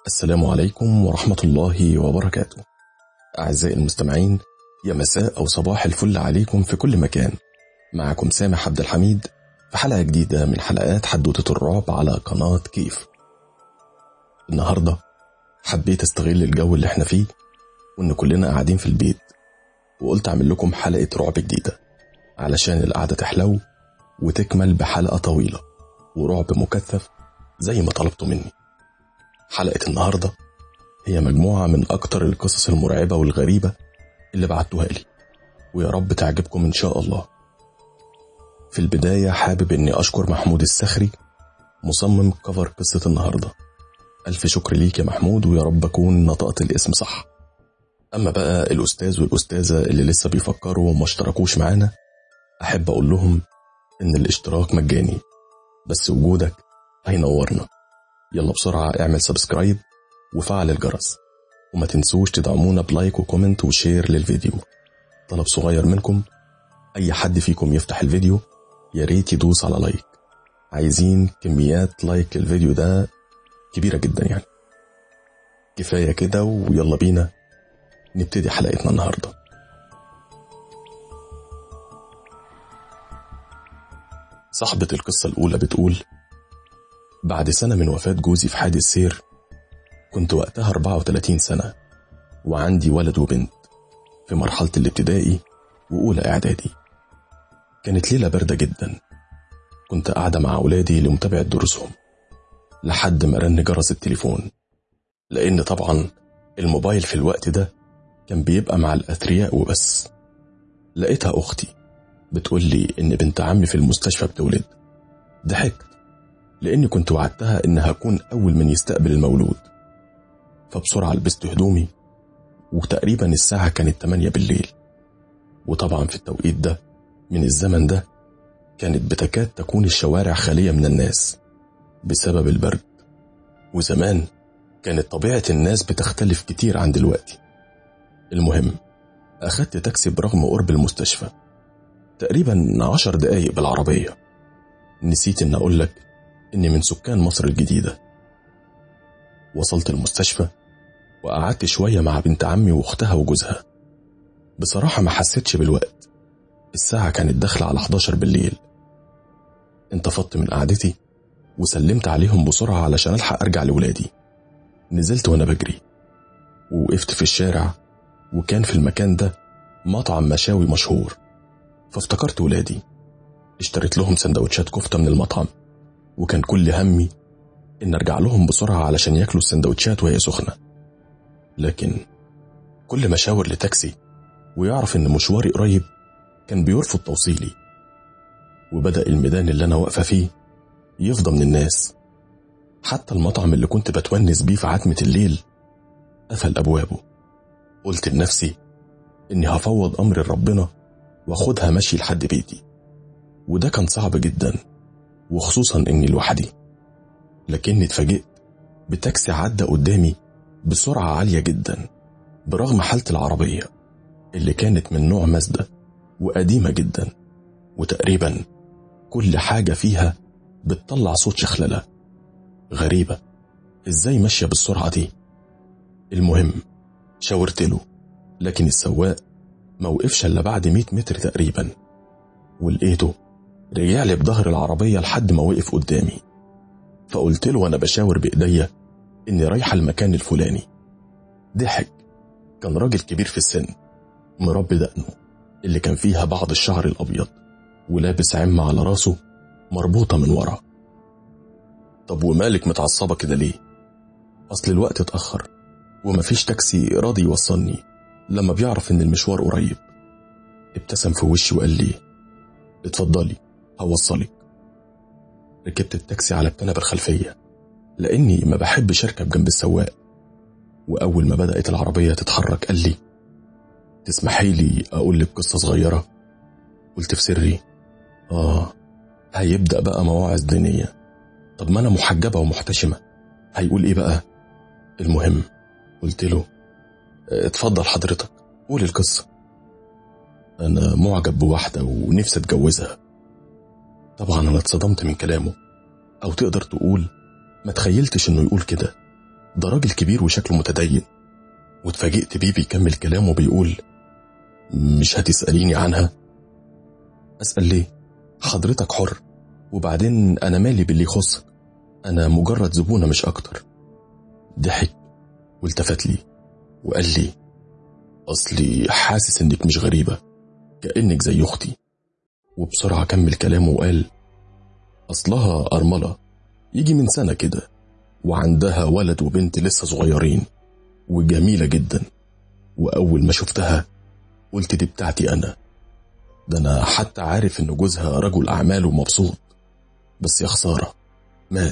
السلام عليكم ورحمة الله وبركاته. أعزائي المستمعين، يا مساء أو صباح الفل عليكم في كل مكان. معكم سامح عبد الحميد في حلقة جديدة من حلقات حدوتة الرعب على قناة كيف. النهاردة حبيت استغل الجو اللي احنا فيه وإن كلنا قاعدين في البيت، وقلت أعمل لكم حلقة رعب جديدة علشان القعدة تحلو وتكمل بحلقة طويلة ورعب مكثف زي ما طلبتوا مني. حلقة النهاردة هي مجموعة من أكتر القصص المرعبة والغريبة اللي بعتوها لي، ويا رب تعجبكم إن شاء الله. في البداية حابب إني أشكر محمود السخري مصمم كفر قصة النهاردة. ألف شكر ليك يا محمود، ويا رب أكون نطقت الاسم صح. أما بقى الأستاذ والأستاذة اللي لسه بيفكروا وما اشتركوش معانا، أحب أقول لهم إن الاشتراك مجاني، بس وجودك هينورنا. يلا بسرعة اعمل سبسكرايب وفعل الجرس، وما تنسوش تدعمونا بلايك وكومنت وشير للفيديو. طلب صغير منكم، أي حد فيكم يفتح الفيديو يا ريت يدوس على لايك. عايزين كميات لايك للفيديو ده كبيرة جدا يعني. كفاية كده ويلا بينا نبتدي حلقتنا النهاردة. صاحبة القصة الأولى بتقول: بعد سنة من وفاة جوزي في حادث سير، كنت وقتها 34 سنة وعندي ولد وبنت في مرحلة الابتدائي وأولى إعدادي. كانت ليلة باردة جدا، كنت قاعدة مع أولادي لمتابعة دروسهم لحد ما رن جرس التليفون، لأن طبعا الموبايل في الوقت ده كان بيبقى مع الأثرياء وبس. لقيتها أختي بتقول لي إن بنت عمي في المستشفى بتولد. ضحكت لأني كنت وعدتها إن هكون أول من يستقبل المولود، فبسرعة لبست هدومي، وتقريبا الساعة كانت 8 بالليل. وطبعا في التوقيت ده من الزمن ده كانت بتكاد تكون الشوارع خالية من الناس بسبب البرد، وزمان كانت طبيعة الناس بتختلف كتير عن دلوقتي. المهم أخدت تاكسي برغم قرب المستشفى تقريبا 10 دقايق بالعربية. نسيت إن أقول لك إني من سكان مصر الجديدة. وصلت المستشفى وقعدت شوية مع بنت عمي واختها وجوزها. بصراحة ما حسيتش بالوقت، الساعة كانت داخلة على 11 بالليل. انتفضت من قعدتي وسلمت عليهم بسرعة علشان ألحق أرجع لولادي. نزلت وأنا بجري ووقفت في الشارع، وكان في المكان ده مطعم مشاوي مشهور، فافتكرت ولادي. اشتريت لهم سندوتشات كفتة من المطعم، وكان كل همي إن أرجع لهم بسرعة علشان ياكلوا السندوتشات وهي سخنة. لكن كل ما شاور لتاكسي ويعرف إن مشواري قريب كان بيرفض توصيلي، وبدأ الميدان اللي أنا واقفة فيه يفضى من الناس. حتى المطعم اللي كنت بتونس بيه في عتمة الليل قفل أبوابه. قلت لنفسي إني هفوض أمر ربنا واخدها مشي لحد بيتي، وده كان صعب جدا، وخصوصا إني لوحدي. لكني اتفاجئت بتاكسي عدى قدامي بسرعة عالية جدا برغم حالة العربية اللي كانت من نوع مازدا وقديمة جدا، وتقريبا كل حاجة فيها بتطلع صوت شخللة غريبة. ازاي ماشية بالسرعة دي؟ المهم شاورت له، لكن السواق ما وقفش الا بعد 100 متر تقريبا، ولقيته رجع لي بظهر العربية لحد ما وقف قدامي. فقلت له وانا بشاور بإيديا اني رايحة المكان الفلاني. ضحك. كان راجل كبير في السن مربي دقنه اللي كان فيها بعض الشعر الأبيض، ولابس عمة على راسه مربوطة من ورا. طب ومالك متعصبة كده ليه؟ أصل الوقت اتأخر ومفيش تاكسي راضي يوصلني لما بيعرف إن المشوار قريب. ابتسم في وشي وقال لي: اتفضلي هوصلك. ركبت التاكسي على الكنبة الخلفية لأني ما بحبش أركب جنب السواق. وأول ما بدأت العربية تتحرك قال لي: تسمحي لي أقول لك قصة صغيرة؟ قلت في سري: هيبدأ بقى مواعظ دينية. طب ما أنا محجبة ومحتشمة، هيقول إيه بقى؟ المهم قلت له: اتفضل حضرتك قول القصة، أنا معجب بواحدة ونفسي أتجوزها. طبعا أنا اتصدمت من كلامه، أو تقدر تقول ما تخيلتش إنه يقول كده، ده راجل كبير وشكله متدين. واتفاجئت بيه بيكمل كلامه بيقول: مش هتسأليني عنها؟ أسأل ليه؟ حضرتك حر، وبعدين أنا مالي باللي يخصك، أنا مجرد زبونة مش أكتر. ضحك والتفت لي وقال لي: أصلي حاسس إنك مش غريبة، كأنك زي أختي. وبسرعة كمل كلامه وقال: أصلها أرملة، يجي من سنة كده، وعندها ولد وبنت لسه صغيرين وجميلة جدا. وأول ما شفتها قلت دي بتاعتي أنا. ده أنا حتى عارف إن جوزها رجل أعمال ومبسوط، بس يا خسارة مات.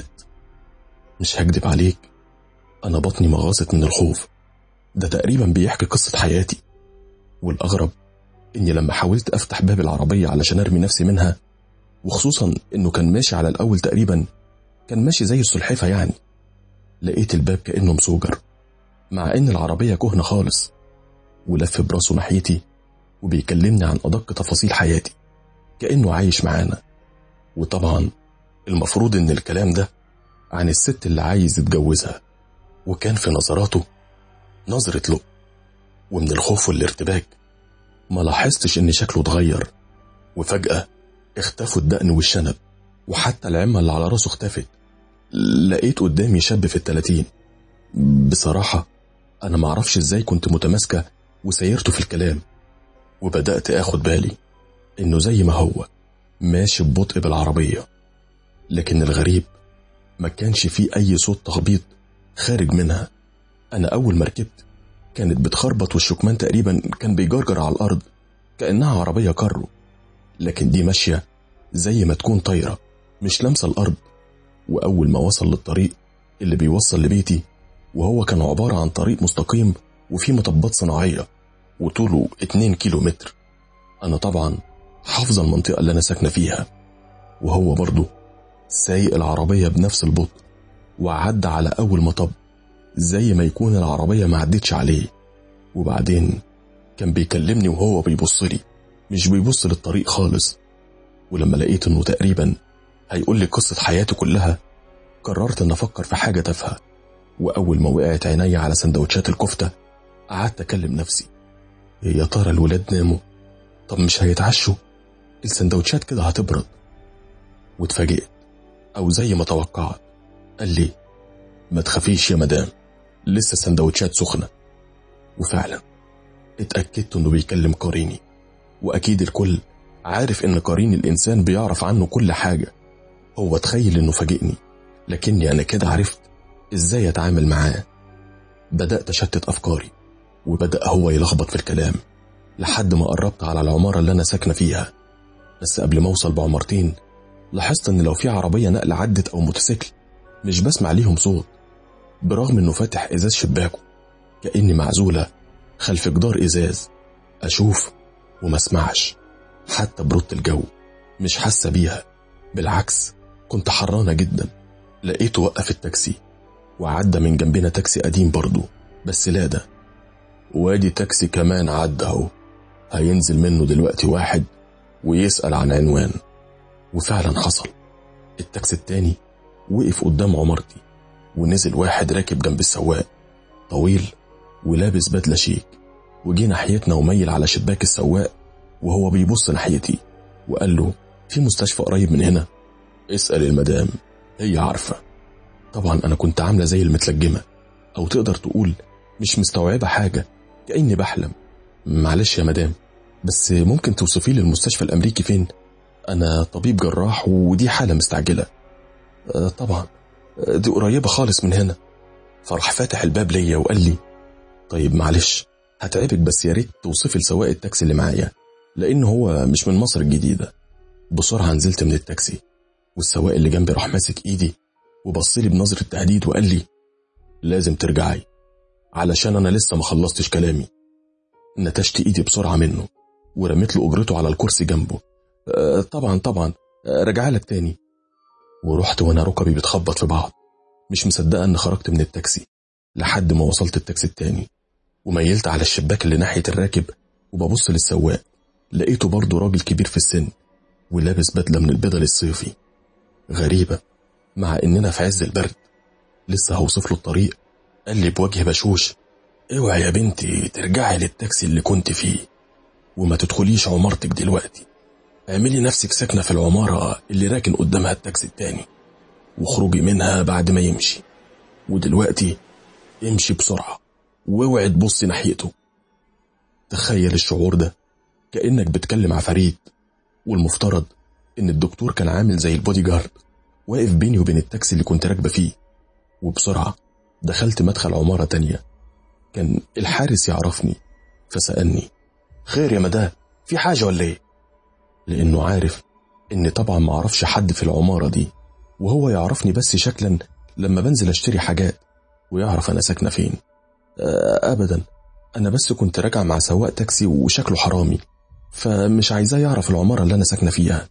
مش هكدب عليك، أنا بطني مغاصت من الخوف. ده تقريبا بيحكي قصة حياتي. والأغرب إني لما حاولت أفتح باب العربية علشان أرمي نفسي منها، وخصوصا إنه كان ماشي على الأول تقريبا كان ماشي زي السلحفة يعني، لقيت الباب كأنه مسوجر، مع إن العربية كهنة خالص. ولف براسه ناحيتي وبيكلمني عن أدق تفاصيل حياتي كأنه عايش معانا. وطبعا المفروض إن الكلام ده عن الست اللي عايز يتجوزها، وكان في نظراته نظرة لؤ. ومن الخوف والارتباك ما لاحظتش إن شكله اتغير، وفجأة اختفوا الدقن والشنب، وحتى العمة اللي على راسه اختفت. لقيت قدامي شاب في ال30. بصراحة أنا معرفش إزاي كنت متماسكة وسيرته في الكلام، وبدأت أخد بالي إنه زي ما هو ماشي ببطء بالعربية، لكن الغريب ما كانش فيه أي صوت تخبيط خارج منها. أنا أول ما ركبت كانت بتخربط، والشكمان تقريبا كان بيجرجر على الأرض كأنها عربية كارو، لكن دي ماشية زي ما تكون طايرة مش لامسة الأرض. وأول ما وصل للطريق اللي بيوصل لبيتي، وهو كان عبارة عن طريق مستقيم وفيه مطبات صناعية وطوله 2 كيلومتر، أنا طبعا حافظ المنطقة اللي أنا ساكنة فيها، وهو برضو سايق العربية بنفس البطء، وعدى على أول مطب زي ما يكون العربية ما عدتش عليه. وبعدين كان بيكلمني وهو بيبص لي، مش بيبص للطريق خالص. ولما لقيت إنه تقريبا هيقول لي قصة حياته كلها، قررت إن أفكر في حاجة تافهة. وأول ما وقعت عيني على سندوتشات الكفتة قعدت أكلم نفسي: يا ترى الولاد ناموا؟ طب مش هيتعشوا؟ السندوتشات كده هتبرد. واتفاجئت، أو زي ما توقعت، قال لي: ما تخافيش يا مدام، لسه السندوتشات سخنة. وفعلا اتأكدت إنه بيكلم قريني، وأكيد الكل عارف إن قرين الإنسان بيعرف عنه كل حاجة. هو تخيل إنه فاجئني، لكني أنا كده عرفت إزاي أتعامل معاه. بدأت أشتت أفكاري، وبدأ هو يلخبط في الكلام لحد ما قربت على العمارة اللي أنا ساكنة فيها. بس قبل ما أوصل بعمارتين لاحظت إن لو في عربية نقل عدت أو موتوسيكل مش بسمع ليهم صوت، برغم إنه فاتح إزاز شباكه كأني معزولة خلف جدار إزاز، أشوف وما اسمعش. حتى برودة الجو مش حاسة بيها، بالعكس كنت حرانة جدا. لقيته وقف التاكسي، وعدى من جنبنا تاكسي قديم برضو بس لادا، وادي تاكسي كمان عدى اهو، هينزل منه دلوقتي واحد ويسأل عن عنوان. وفعلا حصل، التاكسي التاني وقف قدام عمارتي، ونزل واحد راكب جنب السواق، طويل ولابس بدلة شيك، وجي ناحيتنا وميل على شباك السواق وهو بيبص ناحيتي، وقال له: في مستشفى قريب من هنا؟ اسأل المدام، هي عارفة. طبعا أنا كنت عاملة زي المتلجمة، أو تقدر تقول مش مستوعبة حاجة، كأني بحلم. معلش يا مدام، بس ممكن توصفي لي المستشفى الأمريكي فين؟ أنا طبيب جراح ودي حالة مستعجلة. طبعا دي قريبة خالص من هنا. فرح فاتح الباب ليا وقال لي: طيب معلش هتعبك، بس يا ريت توصفي لسواق التاكسي اللي معايا، لأن هو مش من مصر الجديدة. بسرعة نزلت من التاكسي، والسواق اللي جنبي راح ماسك إيدي وبصلي بنظرة تهديد وقال لي: لازم ترجعي، علشان أنا لسه ما خلصتش كلامي. نتشت إيدي بسرعة منه ورميت له أجرته على الكرسي جنبه. طبعا رجعلك تاني. ورحت وانا ركبي بتخبط في بعض، مش مصدقة ان خرجت من التاكسي، لحد ما وصلت التاكسي التاني وميلت على الشباك اللي ناحية الراكب وببص للسواق. لقيته برضه راجل كبير في السن ولابس بدلة من البدل الصيفي. غريبة، مع اننا في عز البرد. لسه هوصف له الطريق قال لي بوجه بشوش: اوعي يا بنتي ترجعي للتاكسي اللي كنت فيه، وما تدخليش عمارتك دلوقتي. اعملي نفسك ساكنة في العمارة اللي راكن قدامها التاكسي التاني، وخروجي منها بعد ما يمشي. ودلوقتي امشي بسرعة واوعي تبصي ناحيته. تخيل الشعور ده، كأنك بتكلم عفاريت. والمفترض ان الدكتور كان عامل زي البودي جارد واقف بيني وبين التاكسي اللي كنت راكبه فيه. وبسرعة دخلت مدخل عمارة تانية. كان الحارس يعرفني فسألني: خير يا مدام، في حاجة ولا ايه؟ لانه عارف اني طبعا ما اعرفش حد في العمارة دي، وهو يعرفني بس شكلا لما بنزل اشتري حاجات، ويعرف انا ساكنة فين. ابدا، انا بس كنت راجع مع سواق تاكسي وشكله حرامي، فمش عايزاه يعرف العمارة اللي انا ساكنة فيها.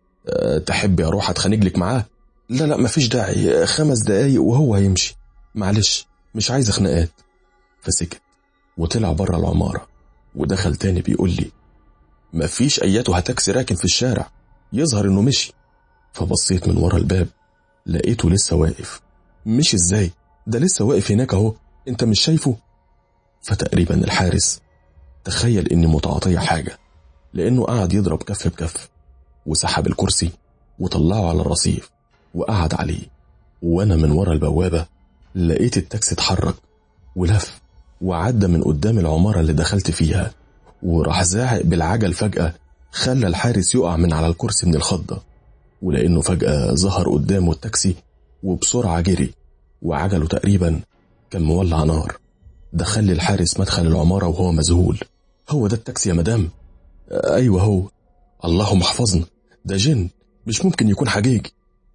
تحبي اروح اتخانق لك معاه؟ لا مفيش داعي، 5 دقايق وهو هيمشي، معلش مش عايز خناقات. فسكت وطلع بره العمارة، ودخل تاني بيقول لي: مفيش اياته تاكسي راكن في الشارع، يظهر انه مشي. فبصيت من ورا الباب لقيته لسه واقف. مش ازاي، ده لسه واقف هناك اهو، انت مش شايفه؟ فتقريبا الحارس تخيل اني متعاطية حاجة، لانه قعد يضرب كف بكف، وسحب الكرسي وطلعه على الرصيف وقعد عليه. وانا من ورا البوابة لقيت التاكسي اتحرك ولف وعدى من قدام العمارة اللي دخلت فيها، وراح زاعق بالعجل. فجأة خلى الحارس يقع من على الكرسي من الخضة، ولأنه فجأة ظهر قدامه التاكسي وبسرعة جري، وعجله تقريبا كان مولع نار. دخل الحارس مدخل العمارة وهو مذهول: هو ده التاكسي يا مدام؟ أيوة هو. اللهم احفظنا، ده جن، مش ممكن يكون حقيقي.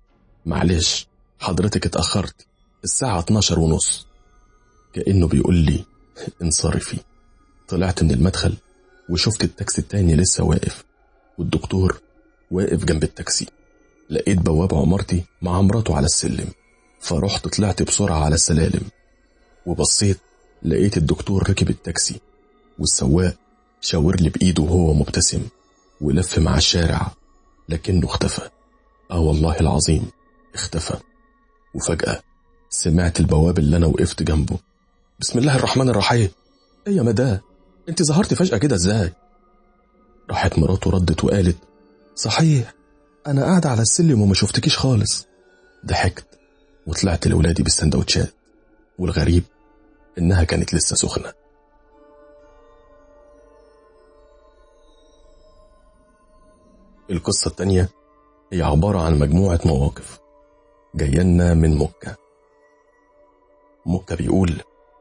معلش حضرتك اتأخرت، الساعة 12:30. كأنه بيقول لي انصرفي. طلعت من المدخل وشفت التاكسي التاني لسه واقف، والدكتور واقف جنب التاكسي. لقيت بواب عمارتي مع مراته على السلم، فرحت طلعت بسرعة على السلالم، وبصيت لقيت الدكتور ركب التاكسي، والسواق شاور لي بإيده وهو مبتسم، ولف مع الشارع لكنه اختفى. والله العظيم اختفى. وفجأة سمعت البواب اللي أنا وقفت جنبه: بسم الله الرحمن الرحيم. ايه يا مدام، انت ظهرت فجأة كده ازاي؟ راحت مراته ردت وقالت: صحيح، انا قاعدة على السلم وما شفتكيش خالص. ضحكت وطلعت لولادي بالسندوتشات، والغريب انها كانت لسه سخنة. القصة التانية هي عبارة عن مجموعة مواقف جاينا من مكة. مكة بيقول: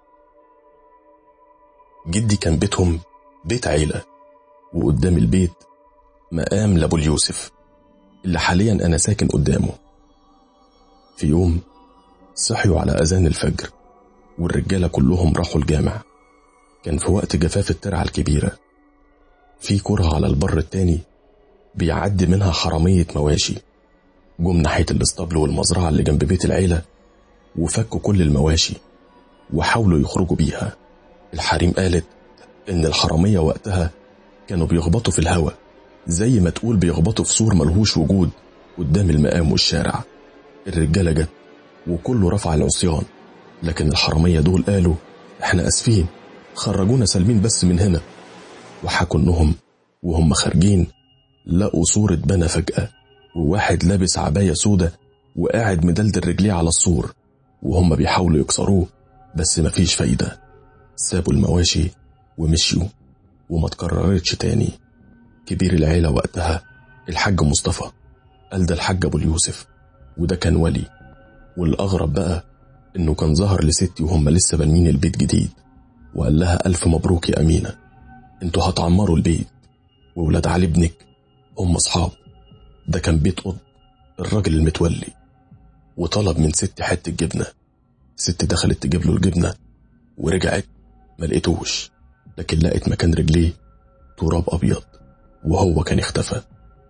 جدي كان بيتهم بيت عيلة، وقدام البيت مقام لأبو اليوسف اللي حاليا أنا ساكن قدامه. في يوم صحيوا على أذان الفجر، والرجالة كلهم راحوا الجامع. كان في وقت جفاف الترعة الكبيرة. في كرة على البر التاني بيعدي منها حرامية مواشي، جم ناحية الاسطبل والمزرعة اللي جنب بيت العيلة، وفكوا كل المواشي وحاولوا يخرجوا بيها. الحريم قالت إن الحرامية وقتها كانوا بيخبطوا في الهوا، زي ما تقول بيخبطوا في سور ملهوش وجود قدام المقام والشارع. الرجالة جت وكله رفع العصيان، لكن الحرامية دول قالوا: احنا اسفين، خرجونا سالمين بس من هنا. وحكوا انهم وهم خارجين لقوا صورة بنا فجأة، وواحد لابس عباية سودة وقاعد مدلدل رجليه على السور، وهم بيحاولوا يكسروه بس مفيش فايدة. سابوا المواشي ومشيوا، وما تكررتش تاني. كبير العيلة وقتها الحاج مصطفى قال: ده الحاج أبو اليوسف، وده كان ولي. والأغرب بقى إنه كان ظهر لستي وهم لسه بانيين البيت جديد، وقال لها: ألف مبروك يا أمينة، انتوا هتعمروا البيت، وولاد علي ابنك هم أصحاب. ده كان بيت قط الراجل المتولي، وطلب من ستي حتة جبنة. ست دخلت تجيب له الجبنة ورجعت ما لقيتوش، لكن لقيت مكان رجليه تراب أبيض، وهو كان اختفى.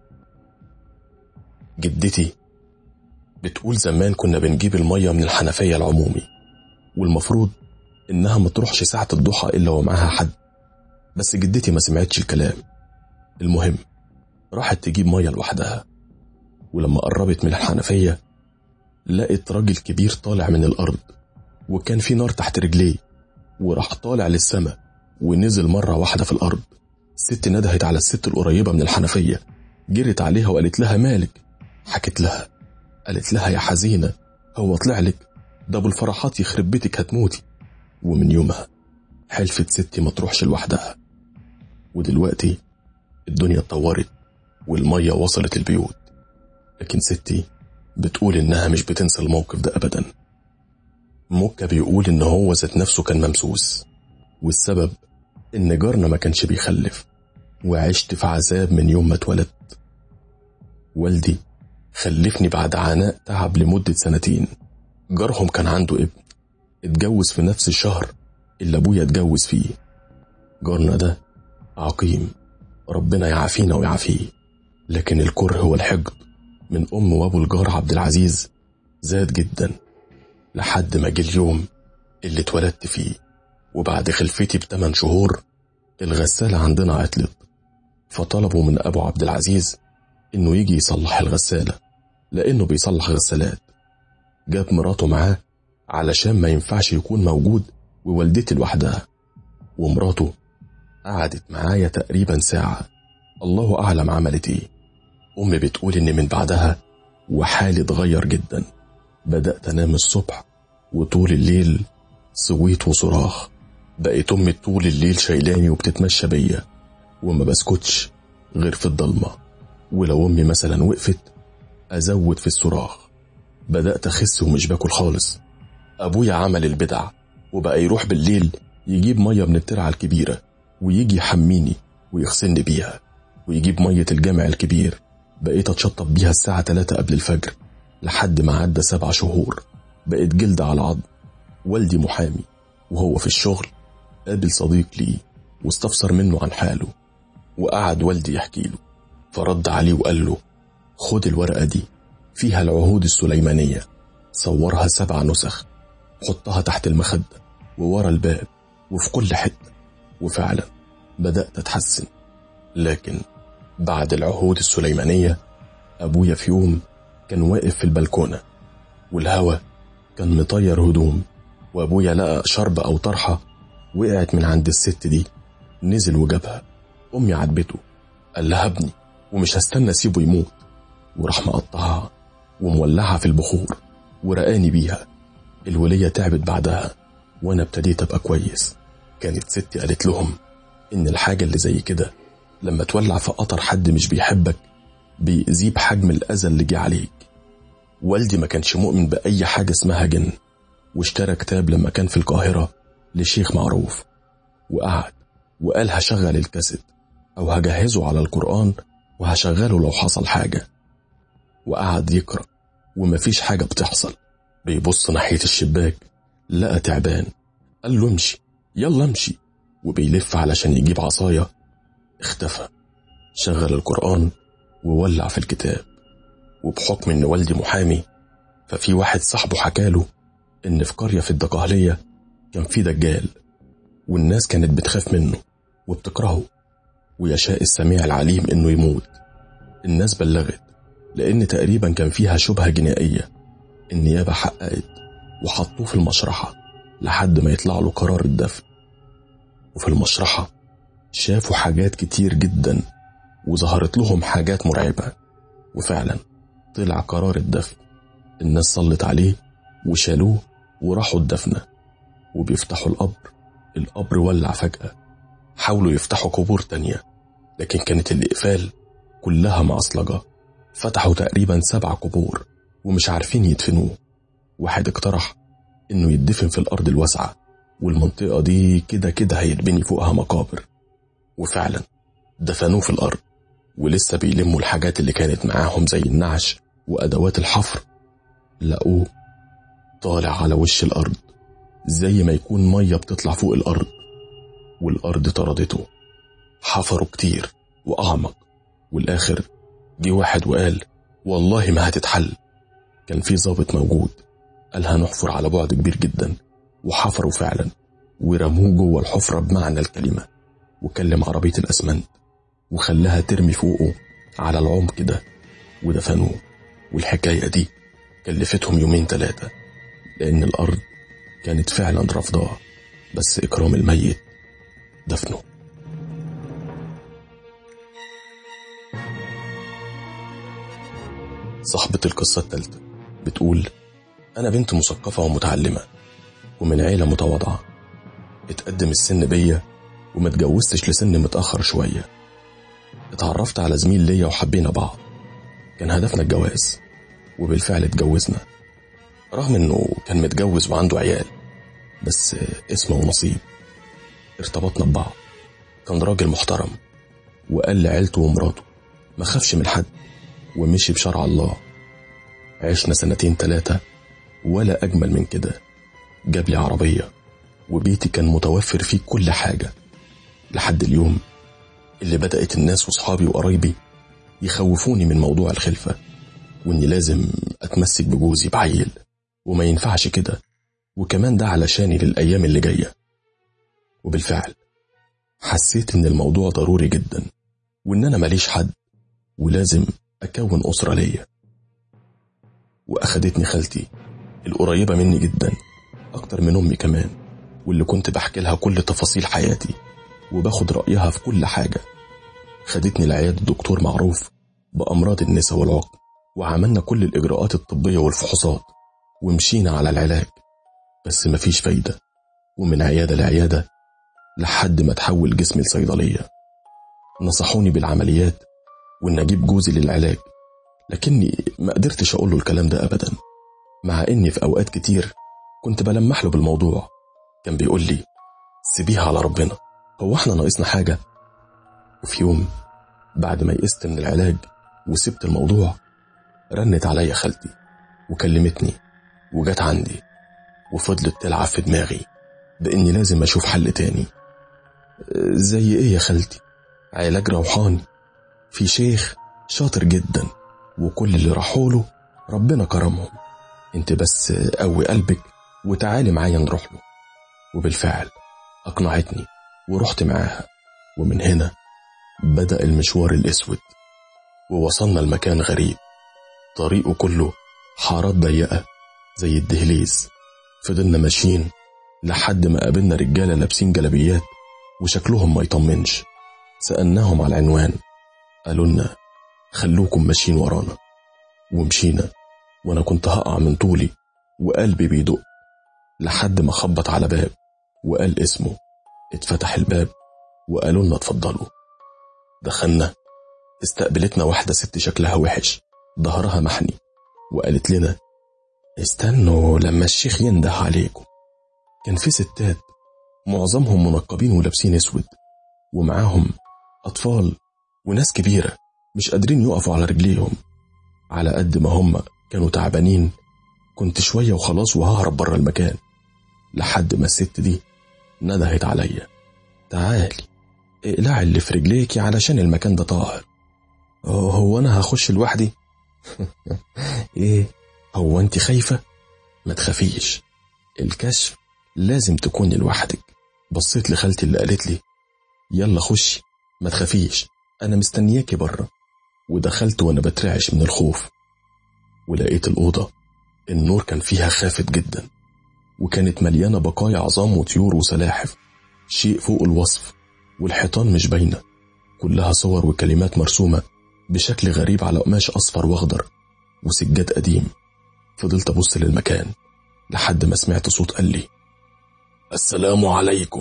جدتي بتقول: زمان كنا بنجيب المية من الحنفية العمومي، والمفروض إنها ما تروحش ساعة الضحى إلا ومعها حد، بس جدتي ما سمعتش الكلام. المهم راحت تجيب مية لوحدها، ولما قربت من الحنفية لقيت راجل كبير طالع من الأرض، وكان في نار تحت رجليه، وراح طالع للسماء ونزل مرة واحدة في الأرض. الست ندهت على الست القريبة من الحنفية، جرت عليها وقالت لها مالك؟ حكت لها، قالت لها يا حزينة هو طلع لك؟ ده ابو الفرحات يخرب بيتك هتموتي. ومن يومها حلفت ستي ما تروحش لوحدها. ودلوقتي الدنيا اتطورت والمية وصلت البيوت، لكن ستي بتقول إنها مش بتنسى الموقف ده أبدا. موكا بيقول إن هو ذات نفسه كان ممسوس، والسبب إن جارنا ما كانش بيخلف، وعشت في عذاب من يوم ما اتولدت. والدي خلفني بعد عناء تعب لمدة 2 سنين. جارهم كان عنده ابن اتجوز في نفس الشهر اللي أبويا اتجوز فيه. جارنا ده عقيم، ربنا يعافينا ويعافيه، لكن الكره والحقد من أم وأبو الجار عبد العزيز زاد جدا، لحد ما جه اليوم اللي اتولدت فيه. وبعد خلفتي ب8 شهور الغسالة عندنا عطلت، فطلبوا من أبو عبد العزيز إنه يجي يصلح الغسالة، لأنه بيصلح غسالات. جاب مراته معاه علشان ما ينفعش يكون موجود ووالدتي لوحدها. ومراته قعدت معايا تقريبا ساعة، الله أعلم عملت إيه. أمي بتقول إن من بعدها وحالي اتغير جدا، بدأت أنام الصبح وطول الليل صويت وصراخ. بقيت أمي طول الليل شايلاني وبتتمشى بيا، وما بسكتش غير في الضلمة. ولو أمي مثلا وقفت أزود في الصراخ. بدأت أخس ومش باكل خالص. أبويا عمل البدع وبقى يروح بالليل يجيب مية من الترعة الكبيرة ويجي يحميني ويغسلني بيها، ويجيب مية الجامع الكبير بقيت أتشطب بيها الساعة 3 قبل الفجر، لحد ما عدى 7 شهور بقيت جلد على عظم. والدي محامي وهو في الشغل قابل صديق لي واستفسر منه عن حاله، وقعد والدي يحكي له، فرد عليه وقال له خد الورقة دي فيها العهود السليمانية، صورها 7 نسخ، حطها تحت المخدة وورا الباب وفي كل حتة. وفعلا بدأت أتحسن. لكن بعد العهود السليمانية أبويا في يوم كان واقف في البلكونة والهوا كان مطير هدوم، وأبويا لقى شرب أو طرحة وقعت من عند الست دي، نزل وجابها. أمي عاتبته، قال لها ابني ومش هستنى أسيبه يموت، وراح مقطعها ومولعها في البخور ورقاني بيها. الولية تعبت بعدها وأنا ابتديت أبقى كويس. كانت ستي قالت لهم إن الحاجة اللي زي كده لما تولع في قطر حد مش بيحبك بيأذيه بحجم الأذى اللي جه عليك. والدي ما كانش مؤمن بأي حاجة اسمها جن، واشترى كتاب لما كان في القاهرة لشيخ معروف، وقعد وقال هشغل الكاسيت أو هجهزه على القرآن وهشغله لو حصل حاجة. وقعد يقرأ ومفيش حاجة بتحصل. بيبص ناحية الشباك لقى تعبان، قال له امشي يلا امشي، وبيلف علشان يجيب عصاية، اختفى. شغل القرآن وولع في الكتاب. وبحكم ان والدي محامي، ففي واحد صاحبه حكاله ان في قرية في الدقهلية كان في دجال، والناس كانت بتخاف منه وبتكرهه، ويشاء السميع العليم انه يموت. الناس بلغت لان تقريبا كان فيها شبهة جنائية. النيابة حققت وحطوه في المشرحة لحد ما يطلع له قرار الدفن. وفي المشرحة شافوا حاجات كتير جدا وظهرت لهم حاجات مرعبة، وفعلا طلع قرار الدفن. الناس صلت عليه وشالوه وراحوا الدفنة. وبيفتحوا القبر ولع فجأة. حاولوا يفتحوا قبور تانية، لكن كانت الإقفال كلها معصلجة. فتحوا تقريبا 7 قبور ومش عارفين يدفنوه. واحد اقترح انه يدفن في الأرض الواسعة، والمنطقة دي كده كده هيتبني فوقها مقابر. وفعلا دفنوه في الأرض، ولسه بيلموا الحاجات اللي كانت معاهم زي النعش وأدوات الحفر، لقوه طالع على وش الأرض زي ما يكون مية بتطلع فوق الأرض، والأرض طردته. حفروا كتير وأعمق، والآخر جه واحد وقال والله ما هتتحل. كان في ضابط موجود قال هنحفر على بعد كبير جدا، وحفروا فعلا ورموه جوه الحفرة بمعنى الكلمة، وكلم عربية الأسمنت وخلاها ترمي فوقه على العمق كده ودفنوه. والحكاية دي كلفتهم 2 3 يوم، لأن الأرض كانت فعلا رفضاه، بس إكرام الميت دفنه. صاحبة القصة الثالثة بتقول: أنا بنت مثقفة ومتعلمة ومن عيلة متواضعة. اتقدم السن بيا وما اتجوزتش لسن متأخر شوية. اتعرفت على زميل ليا وحبينا بعض. كان هدفنا الجواز، وبالفعل اتجوزنا، رغم انه كان متجوز وعنده عيال، بس اسمه ونصيب. ارتبطنا ببعض. كان راجل محترم وقال لعيلته ومراته ما خافش من حد ومشي بشرع الله. عشنا 2-3 ولا أجمل من كده. جاب لي عربية وبيتي كان متوفر فيه كل حاجة، لحد اليوم اللي بدأت الناس وصحابي وقرايبي يخوفوني من موضوع الخلفة، واني لازم اتمسك بجوزي بعيل وما ينفعش كده، وكمان ده علشاني للأيام اللي جاية. وبالفعل حسيت ان الموضوع ضروري جدا، وان انا ماليش حد ولازم اكون أسرة ليا. واخدتني خالتي القريبة مني جدا، اكتر من امي كمان، واللي كنت بحكي لها كل تفاصيل حياتي وباخد رأيها في كل حاجة. خدتني لعيادة دكتور معروف بأمراض النساء والعقم، وعملنا كل الإجراءات الطبية والفحوصات ومشينا على العلاج، بس مفيش فايدة. ومن عيادة لعيادة لحد ما تحول جسمي لصيدلية. نصحوني بالعمليات وإن أجيب جوزي للعلاج، لكني ما قدرتش أقول له الكلام ده أبدا، مع إني في أوقات كتير كنت بلمح له بالموضوع. كان بيقول لي سيبيها على ربنا، هو احنا ناقصنا حاجة؟ وفي يوم بعد ما يئست من العلاج وسبت الموضوع، رنت عليا خالتي وكلمتني وجات عندي، وفضلت تلعب في دماغي بإني لازم أشوف حل تاني. زي إيه يا خالتي؟ علاج روحاني، في شيخ شاطر جدا وكل اللي راحوله ربنا كرمهم، انت بس قوي قلبك وتعالي معايا نروح له. وبالفعل أقنعتني ورحت معاها، ومن هنا بدأ المشوار الأسود. ووصلنا لمكان غريب، طريقه كله حارات ضيقة زي الدهليز. فضلنا ماشيين لحد ما قابلنا رجالة لابسين جلابيات وشكلهم ما يطمنش. سألناهم على العنوان، قالوا لنا خلوكم ماشيين ورانا. ومشينا وانا كنت هقع من طولي وقلبي بيدق، لحد ما خبط على باب وقال اسمه. اتفتح الباب وقالوا لنا اتفضلوا. دخلنا، استقبلتنا واحدة ست شكلها وحش، ظهرها محني، وقالت لنا استنوا لما الشيخ ينده عليكم. كان في ستات معظمهم منقبين ولابسين اسود، ومعاهم أطفال وناس كبيرة مش قادرين يقفوا على رجليهم. على قد ما هم كانوا تعبانين، كنت شوية وخلاص وههرب برا المكان، لحد ما الست دي ندهت عليا تعالي اقلعي اللي في رجليكي علشان المكان ده طاهر. هو انا هخش لوحدي؟ ايه هو انت خايفة؟ ما تخافيش، الكشف لازم تكوني لوحدك. بصيت لخالتي اللي قالت لي يلا خشي ما تخافيش انا مستنياكي برا. ودخلت وانا بترعش من الخوف، ولقيت الأوضة النور كان فيها خافت جدا، وكانت مليانة بقايا عظام وطيور وسلاحف، شيء فوق الوصف. والحيطان مش باينة، كلها صور وكلمات مرسومة بشكل غريب على قماش أصفر وأخضر وسجاد قديم. فضلت أبص للمكان لحد ما سمعت صوت قال لي السلام عليكم.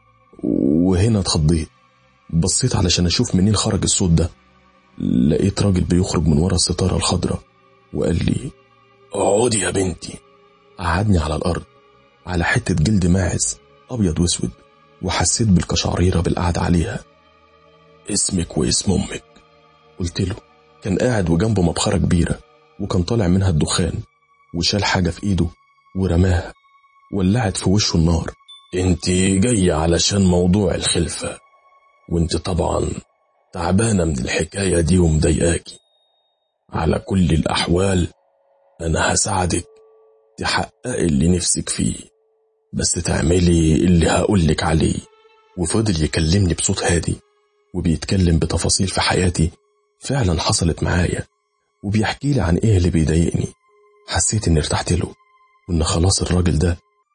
وهنا اتخضيت، بصيت علشان أشوف منين خرج الصوت ده. لقيت راجل بيخرج من ورا الستارة الخضراء وقال لي اقعدي يا بنتي. قعدني على الأرض على حتة جلد ماعز أبيض واسود، وحسيت بالقشعريرة بالقعدة عليها. اسمك واسم أمك؟ قلت له. كان قاعد وجنبه مبخرة كبيرة وكان طالع منها الدخان، وشال حاجة في إيده ورماها، ولعت في وشه النار. انت جاية علشان موضوع الخلفة، وانت طبعا تعبانة من الحكاية دي ومضايقاكي. على كل الأحوال أنا هساعدك تحققي اللي نفسك فيه، بس تعملي اللي هقولك عليه. وفضل يكلمني بصوت هادي وبيتكلم بتفاصيل في حياتي فعلا حصلت معايا، وبيحكي لي عن ايه اللي بيضايقني. حسيت اني ارتحت له، وان خلاص الراجل ده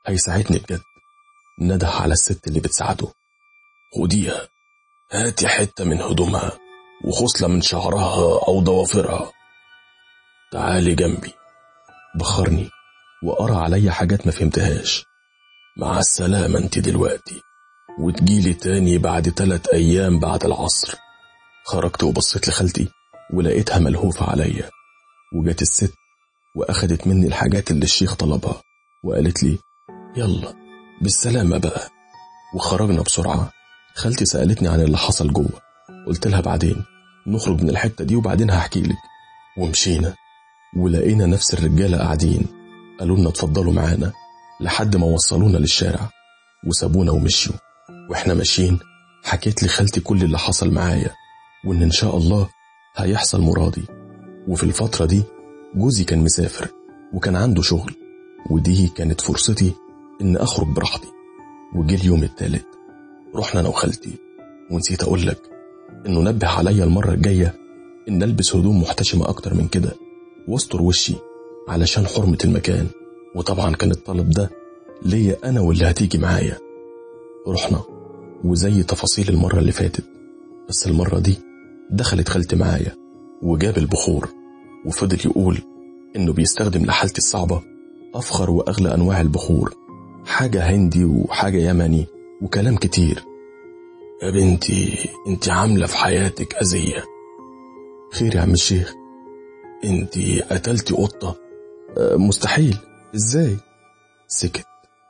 هيساعدني بجد. نده على الست اللي بتساعده. خديها، هاتي حتة من هدومها وخصلة من شعرها أو ضوافرها. تعالي جنبي. بخرني وقرأ عليا حاجات ما فهمتهاش. مع السلامة انت دلوقتي، وتجيلي تاني بعد 3 أيام بعد العصر. خرجت وبصيت لخالتي ولقيتها ملهوفة عليا، وجت الست وأخدت مني الحاجات اللي الشيخ طلبها وقالت لي يلا بالسلامة بقى. وخرجنا بسرعة. خالتي سألتني عن اللي حصل جوه، قلت لها بعدين نخرج من الحتة دي وبعدين هحكي لك. ومشينا ولقينا نفس الرجالة قاعدين، قالوا لنا اتفضلوا معانا لحد ما وصلونا للشارع وسابونا ومشيوا. واحنا ماشيين حكيت لي خالتي كل اللي حصل معايا، وان شاء الله هيحصل مرادي. وفي الفترة دي جوزي كان مسافر وكان عنده شغل، ودي كانت فرصتي ان اخرج براحتي. وجي اليوم الثالث رحنا انا وخالتي، ونسيت اقول لك انه نبه عليا المرة الجاية ان البس هدوم محتشمة اكتر من كده واستر وشي علشان حرمة المكان. وطبعا كان الطلب ده ليا انا واللي هتيجي معايا. رحنا وزي تفاصيل المرة اللي فاتت، بس المرة دي دخلت خالتي معايا وجاب البخور، وفضل يقول انه بيستخدم لحالتي الصعبة افخر واغلى انواع البخور، حاجة هندي وحاجة يمني وكلام كتير. يا بنتي انت عاملة في حياتك أذية. خير يا عم الشيخ؟ انت قتلتي قطة؟ مستحيل، ازاي؟ سكت.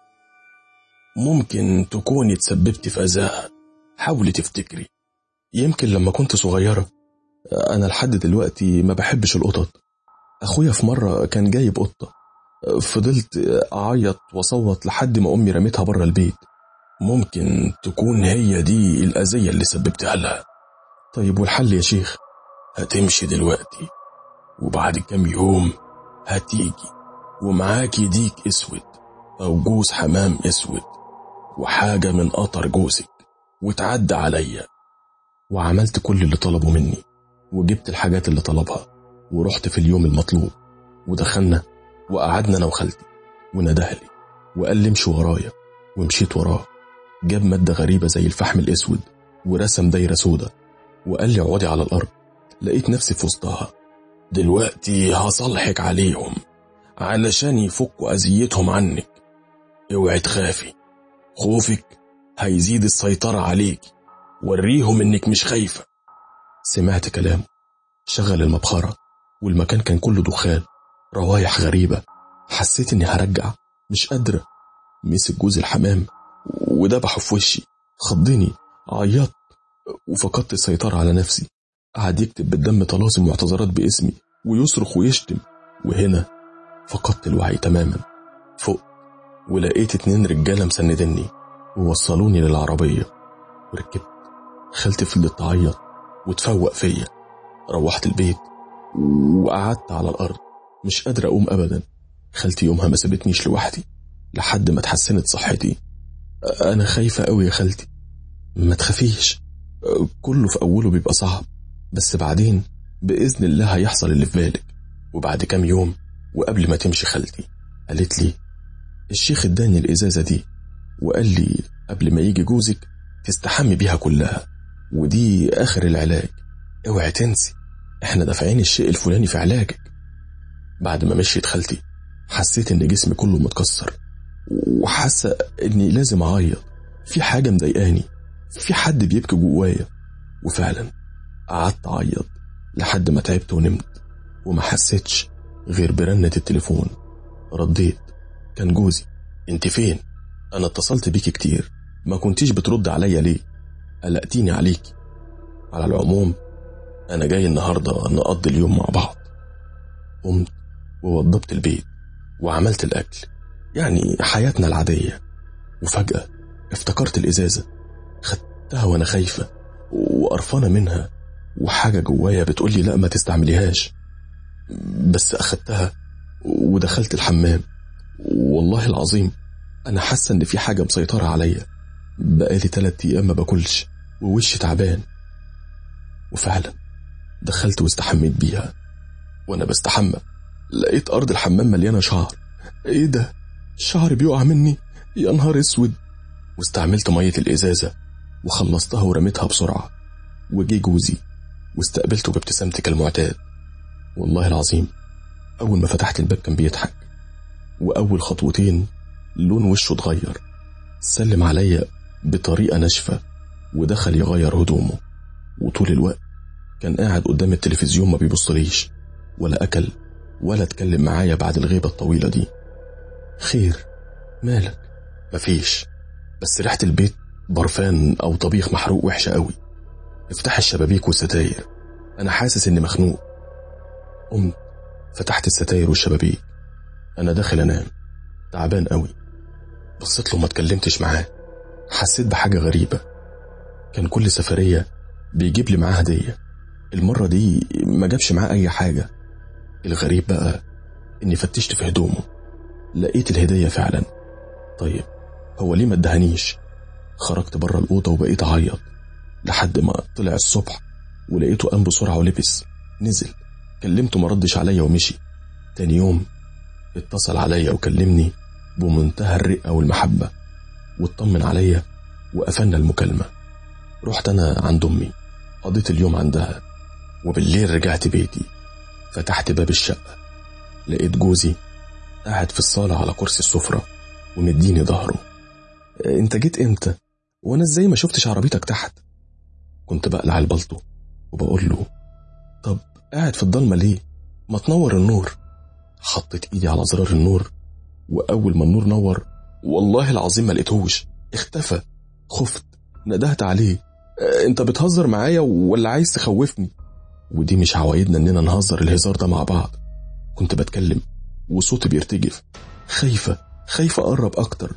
ممكن تكوني تسببتي في أذاها، حاولي تفتكري. يمكن لما كنت صغيرة. أنا لحد دلوقتي ما بحبش القطط. أخويا في مرة كان جايب قطة، فضلت أعيط وصوت لحد ما أمي رميتها بره البيت. ممكن تكون هي دي الأذية اللي سببتها لها. طيب والحل يا شيخ؟ هتمشي دلوقتي وبعد كام يوم هتيجي ومعاكي ديك اسود او جوز حمام اسود وحاجة من قطر جوزك وتعدى عليا. وعملت كل اللي طلبه مني وجبت الحاجات اللي طلبها ورحت في اليوم المطلوب، ودخلنا وقعدنا انا وخالتي وندهلي وقال لي امشي ورايا، ومشيت وراه. جاب مادة غريبة زي الفحم الاسود ورسم دايرة سودة وقال لي اقعدي على الارض. لقيت نفسي في وسطها. دلوقتي هصلحك عليهم علشان يفكوا أذيتهم عنك. اوعي تخافي، خوفك هيزيد السيطرة عليك. وريهم انك مش خايفة. سمعت كلامه، شغل المبخرة والمكان كان كله دخان، روايح غريبة. حسيت اني هرجع، مش قادرة. مسك جوز الحمام ودبحه في وشي، خضني، عيطت وفقدت السيطرة على نفسي. قعد يكتب بالدم طلاسم واعتذارات باسمي ويصرخ ويشتم، وهنا فقدت الوعي تماما. فوق ولقيت 2 رجالة مسندني ووصلوني للعربية وركبت. خالتي فضلت تعيط وتفوق فيا. روحت البيت وقعدت على الأرض مش قادر أقوم أبدا. خالتي يومها ما سابتنيش لوحدي لحد ما اتحسنت صحتي. أنا خايفة قوي يا خالتي. ما تخافيش، كله في أوله بيبقى صعب، بس بعدين بإذن الله هيحصل اللي في بالك. وبعد كام يوم وقبل ما تمشي خالتي قالت لي الشيخ اداني الإزازة دي وقال لي قبل ما يجي جوزك تستحمي بيها كلها، ودي آخر العلاج. اوعي تنسي احنا دافعين الشيء الفلاني في علاجك. بعد ما مشيت خالتي حسيت ان جسمي كله متكسر وحاسة اني لازم اعيط. في حاجة مضايقاني، في حد بيبكي جوايا. وفعلا قعدت اعيط لحد ما تعبت ونمت، وما حسيتش غير برنة التليفون. رديت، كان جوزي. انت فين؟ انا اتصلت بيكي كتير، ما كنتيش بترد عليا ليه؟ قلقتيني عليكي. على العموم انا جاي النهاردة نقضي اليوم مع بعض. قمت ووضبت البيت وعملت الاكل، يعني حياتنا العادية. وفجأة افتكرت الازازة، خدتها وانا خايفة وقرفانة منها، وحاجة جوايا بتقولي لا ما تستعمليهاش. بس أخدتها ودخلت الحمام. والله العظيم أنا حاسة إن في حاجة مسيطرة عليا. بقالي 3 أيام ما باكلش ووشي تعبان. وفعلا دخلت واستحميت بيها. وأنا بستحمى لقيت أرض الحمام مليانة شعر. إيه ده؟ شعري بيقع مني، يا نهار اسود. واستعملت مية الإزازة وخلصتها ورميتها بسرعة. وجي جوزي واستقبلته بابتسامتي كالمعتاد. والله العظيم أول ما فتحت الباب كان بيضحك، وأول خطوتين لون وشه اتغير. سلم عليا بطريقة ناشفة ودخل يغير هدومه، وطول الوقت كان قاعد قدام التلفزيون ما بيبصليش ولا أكل ولا اتكلم معايا بعد الغيبة الطويلة دي. خير مالك؟ مفيش، بس ريحة البيت برفان أو طبيخ محروق وحشة قوي. افتح الشبابيك والستاير، أنا حاسس إني مخنوق. قمت فتحت الستاير والشبابيك. أنا داخل أنام تعبان قوي. بصيت له ما اتكلمتش معاه. حسيت بحاجة غريبة. كان كل سفرية بيجيب لي معاه هدية، المرة دي ما جابش معاه أي حاجة. الغريب بقى إني فتشت في هدومه لقيت الهدية فعلا. طيب هو ليه ما ادهنيش؟ خرجت بره الأوضة وبقيت أعيط لحد ما طلع الصبح ولقيته قام بسرعة ولبس نزل. كلمته ما ردش عليا ومشي. تاني يوم اتصل عليا وكلمني بمنتهى الرقة والمحبة واطمن عليا وقفلنا المكالمة. رحت أنا عند أمي، قضيت اليوم عندها، وبالليل رجعت بيتي. فتحت باب الشقة لقيت جوزي قاعد في الصالة على كرسي السفرة ومديني ظهره. انت جيت امتى؟ وانا ازاي ما شفتش عربيتك تحت؟ كنت بقلع البلطو وبقول له طب قاعد في الضلمة ليه؟ ما تنور النور. حطيت ايدي على زرار النور، واول ما النور نور والله العظيم ما لقيتهوش، اختفى. خفت ندهت عليه، انت بتهزر معايا ولا عايز تخوفني؟ ودي مش عوايدنا اننا نهزر الهزار ده مع بعض. كنت بتكلم وصوتي بيرتجف، خايفة اقرب اكتر،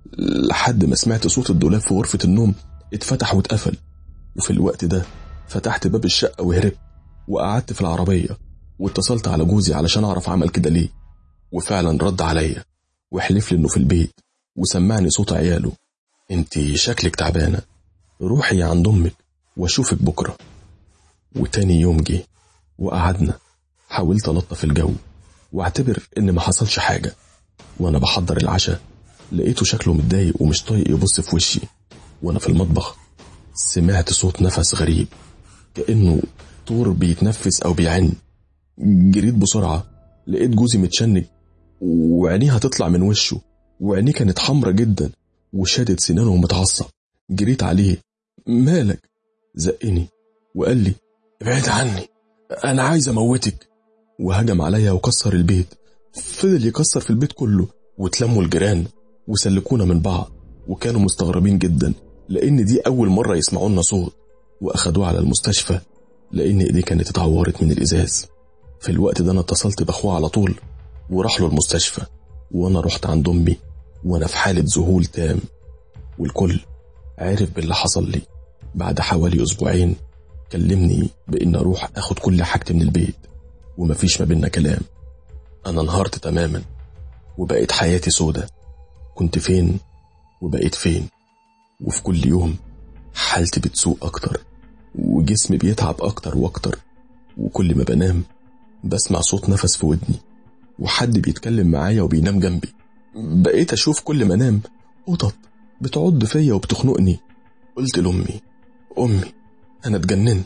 لحد ما سمعت صوت الدولاب في غرفة النوم اتفتح واتقفل. وفي الوقت ده فتحت باب الشقة وهربت وقعدت في العربية واتصلت على جوزي علشان اعرف عمل كده ليه. وفعلا رد عليا وحلف لي انه في البيت وسمعني صوت عياله. انتي شكلك تعبانة، روحي عند امك واشوفك بكرة. وتاني يوم جه وقعدنا. حاولت ألطف الجو واعتبر ان ما حصلش حاجة. وانا بحضر العشاء لقيته شكله متضايق ومش طايق يبص في وشي. وانا في المطبخ سمعت صوت نفس غريب كأنه طور بيتنفس او بيعن. جريت بسرعة لقيت جوزي متشنج وعينيه هتطلع من وشه، وعينيه كانت حمرة جدا وشادت سنانه ومتعصب. جريت عليه، مالك؟ زقني وقال لي ابعد عني، انا عايز اموتك. وهجم عليا وكسر البيت. فضل يكسر في البيت كله، وتلموا الجيران وسلكونا من بعض، وكانوا مستغربين جدا لان دي اول مرة يسمعونا صوت. واخدوه على المستشفى لان ايديه كانت اتعورت من الازاز. في الوقت ده انا اتصلت باخوه على طول وراح له المستشفى. وانا رحت عند امي وانا في حالة ذهول تام، والكل عرف باللي حصل لي. بعد حوالي اسبوعين كلمني بان اروح اخد كل حاجتي من البيت ومفيش ما بيننا كلام. انا انهارت تماما وبقيت حياتي سودة. كنت فين وبقيت فين؟ وفي كل يوم حالتي بتسوء اكتر وجسمي بيتعب اكتر واكتر. وكل ما بنام بسمع صوت نفس في ودني وحد بيتكلم معايا وبينام جنبي. بقيت اشوف كل ما انام قطط بتعض فيا وبتخنقني. قلت لامي امي انا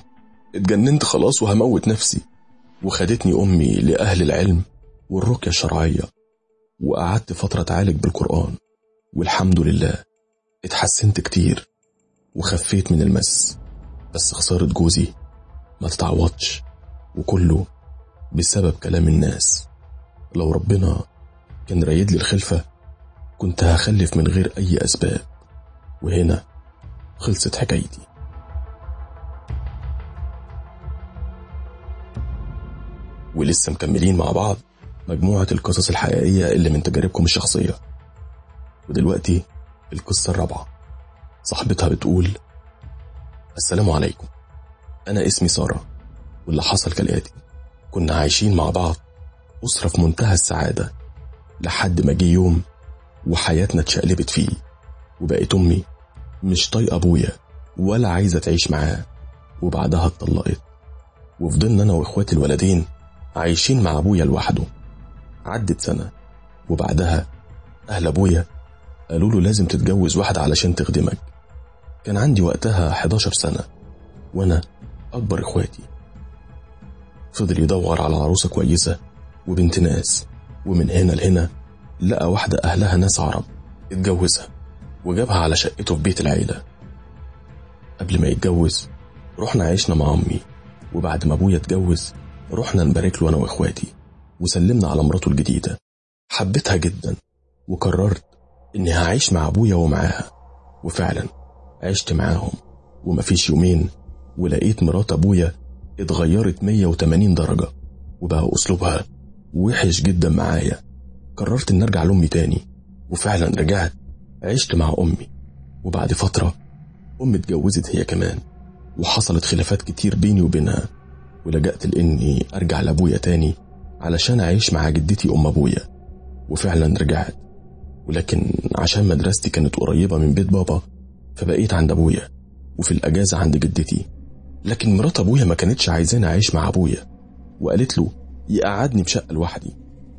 اتجننت خلاص وهموت نفسي. وخدتني امي لاهل العلم والرقية الشرعية، وقعدت فترة اتعالج بالقرآن، والحمد لله اتحسنت كتير وخفيت من المس. بس خسارة جوزي ما تتعوضش، وكله بسبب كلام الناس. لو ربنا كان رايد لي الخلفة كنت هخلف من غير أي أسباب. وهنا خلصت حكايتي. ولسه مكملين مع بعض مجموعة القصص الحقيقية اللي من تجاربكم الشخصية. ودلوقتي القصة الرابعة. صاحبتها بتقول السلام عليكم، أنا اسمي سارة، واللي حصل كالآتي. كنا عايشين مع بعض أسرة في منتهى السعادة لحد ما جه يوم وحياتنا اتشقلبت فيه، وبقيت أمي مش طايقة أبويا ولا عايزة تعيش معاه، وبعدها اتطلقت. وفضلنا أنا وإخواتي الولدين عايشين مع أبويا لوحده. عدت سنة وبعدها أهل أبويا قالوا له لازم تتجوز واحدة علشان تخدمك. كان عندي وقتها 11 سنة وأنا أكبر إخواتي. فضل يدور على عروسة كويسة وبنت ناس، ومن هنا لهنا لقى واحدة أهلها ناس عرب، اتجوزها وجابها على شقته في بيت العيلة. قبل ما يتجوز رحنا عيشنا مع أمي، وبعد ما أبويا اتجوز رحنا نبارك له أنا وإخواتي وسلمنا على مراته الجديدة. حبيتها جدا وقررت إني هعيش مع أبويا ومعاها، وفعلا عشت معاهم. ومفيش يومين ولقيت مرات أبويا اتغيرت 180 درجة، وبقى أسلوبها وحش جدا معايا. قررت إن أرجع لأمي تاني، وفعلا رجعت عشت مع أمي. وبعد فترة أمي اتجوزت هي كمان، وحصلت خلافات كتير بيني وبينها، ولجأت لإني أرجع لأبويا تاني علشان أعيش مع جدتي أم أبويا. وفعلا رجعت، ولكن عشان مدرستي كانت قريبة من بيت بابا فبقيت عند أبويا، وفي الأجازة عند جدتي. لكن مرات أبويا ما كانتش عايزاني أعيش مع أبويا، وقالت له يقعدني بشقة لوحدي.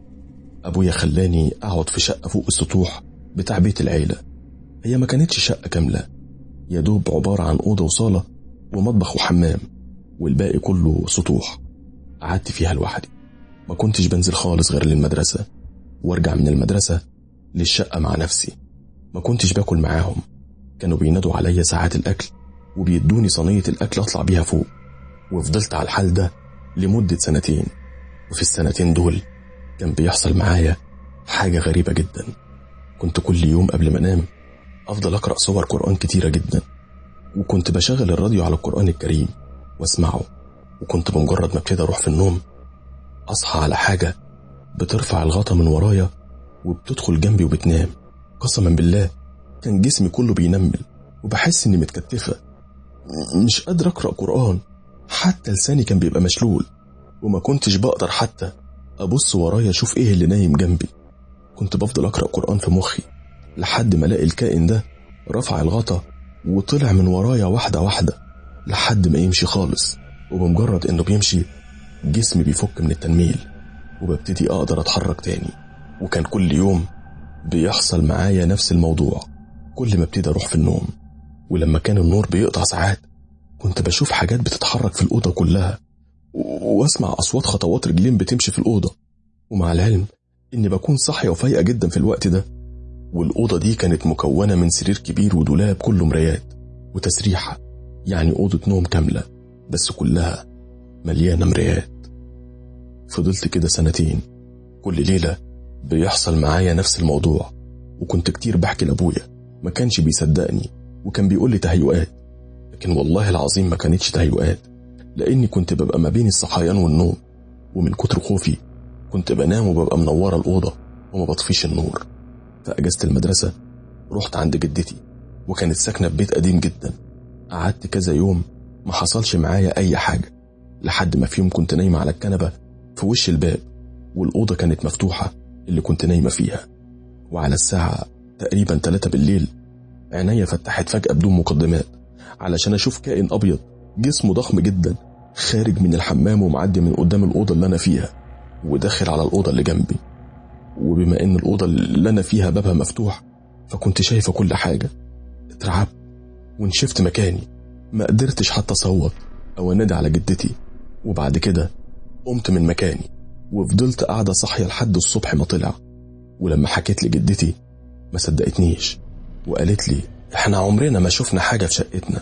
أبويا خلاني أقعد في شقة فوق السطوح بتاع بيت العيلة. هي ما كانتش شقة كاملة، يدوب عبارة عن أوضة وصالة ومطبخ وحمام، والباقي كله سطوح. قعدت فيها لوحدي، ما كنتش بنزل خالص غير للمدرسة، وارجع من المدرسة للشقة مع نفسي. ما كنتش باكل معاهم، كانوا بينادوا عليا ساعات الأكل وبيدوني صينية الأكل أطلع بيها فوق. وفضلت على الحال ده لمدة 2 سنين. وفي ال2 دول كان بيحصل معايا حاجة غريبة جدا. كنت كل يوم قبل ما انام أفضل أقرأ سور قرآن كتيرة جدا، وكنت بشغل الراديو على القرآن الكريم واسمعه. وكنت بمجرد ما ابتدي أروح في النوم أصحى على حاجة بترفع الغطا من ورايا وبتدخل جنبي وبتنام. قسما بالله كان جسمي كله بينمل، وبحس إني متكتفة، مش قادر أقرأ قرآن، حتى لساني كان بيبقى مشلول، وما كنتش بقدر حتى أبص ورايا أشوف إيه اللي نايم جنبي. كنت بفضل أقرأ قرآن في مخي لحد ما الاقي الكائن ده رفع الغطا وطلع من ورايا واحدة واحدة لحد ما يمشي خالص. وبمجرد إنه بيمشي جسمي بيفك من التنميل وببتدي أقدر أتحرك تاني. وكان كل يوم بيحصل معايا نفس الموضوع كل ما ابتدي أروح في النوم. ولما كان النور بيقطع ساعات كنت بشوف حاجات بتتحرك في الأوضة كلها، واسمع أصوات خطوات رجلين بتمشي في الأوضة، ومع العلم إني بكون صاحية وفايقة جدا في الوقت ده. والأوضة دي كانت مكونة من سرير كبير ودولاب كله مرايات وتسريحة، يعني أوضة نوم كاملة بس كلها مليانة مرايات. فضلت كده 2 سنين، كل ليلة بيحصل معايا نفس الموضوع. وكنت كتير بحكي لأبويا، ما كانش بيصدقني وكان بيقول لي تهيؤات، لكن والله العظيم ما كانتش تهيؤات، لأني كنت ببقى ما بين الصحيان والنوم، ومن كتر خوفي كنت بنام وببقى منورة الأوضة وما بطفيش النور. فأجازة المدرسة رحت عند جدتي، وكانت ساكنة في بيت قديم جدا. قعدت كذا يوم ما حصلش معايا أي حاجة، لحد ما في يوم كنت نايمة على الكنبة في وش الباب، والأوضة كانت مفتوحة اللي كنت نايمة فيها. وعلى الساعة تقريبا 3 بالليل عينيا فتحت فجأة بدون مقدمات علشان أشوف كائن أبيض جسمه ضخم جدا خارج من الحمام ومعدي من قدام الأوضة اللي أنا فيها وداخل على الأوضة اللي جنبي. وبما إن الأوضة اللي أنا فيها بابها مفتوح فكنت شايفة كل حاجة. اترعبت ونشفت مكاني، ما قدرتش حتى أصوت أو أنادي على جدتي. وبعد كده قمت من مكاني وفضلت قاعدة صاحية لحد الصبح ما طلع. ولما حكيت لجدتي ما صدقتنيش وقالت لي احنا عمرنا ما شفنا حاجة في شقتنا.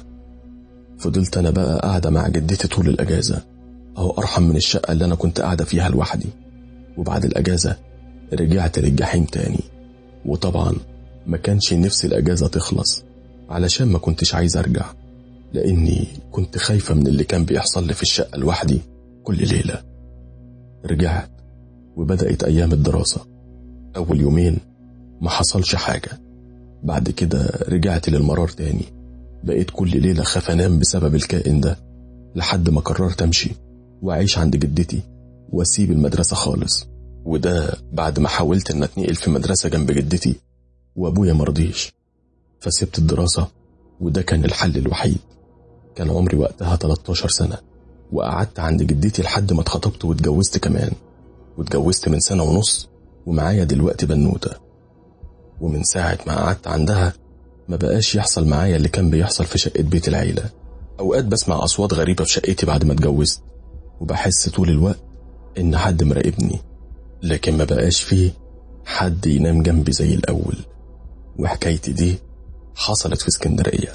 فضلت أنا بقى قاعدة مع جدتي طول الأجازة، أو أرحم من الشقة اللي أنا كنت قاعدة فيها لوحدي. وبعد الأجازة رجعت للجحيم تاني، وطبعا ما كانش نفسي الأجازة تخلص علشان ما كنتش عايز أرجع، لأني كنت خايفة من اللي كان بيحصل لي في الشقة لوحدي كل ليلة. رجعت وبدأت أيام الدراسة. أول يومين ما حصلش حاجة، بعد كده رجعت للمرار تاني. بقيت كل ليلة خاف أنام بسبب الكائن ده، لحد ما قررت أمشي وأعيش عند جدتي وأسيب المدرسة خالص. وده بعد ما حاولت أن أتنقل في مدرسة جنب جدتي وأبويا مرضيش، فسبت الدراسة وده كان الحل الوحيد. كان عمري وقتها 13 سنة، وقعدت عند جدتي لحد ما اتخطبت واتجوزت كمان، واتجوزت من 1.5 سنة ومعايا دلوقتي بنوتة. ومن ساعة ما قعدت عندها ما بقاش يحصل معايا اللي كان بيحصل في شقة بيت العيلة. أوقات بسمع أصوات غريبة في شقتي بعد ما اتجوزت، وبحس طول الوقت إن حد مراقبني، لكن ما بقاش فيه حد ينام جنبي زي الأول. وحكايتي دي حصلت في اسكندرية.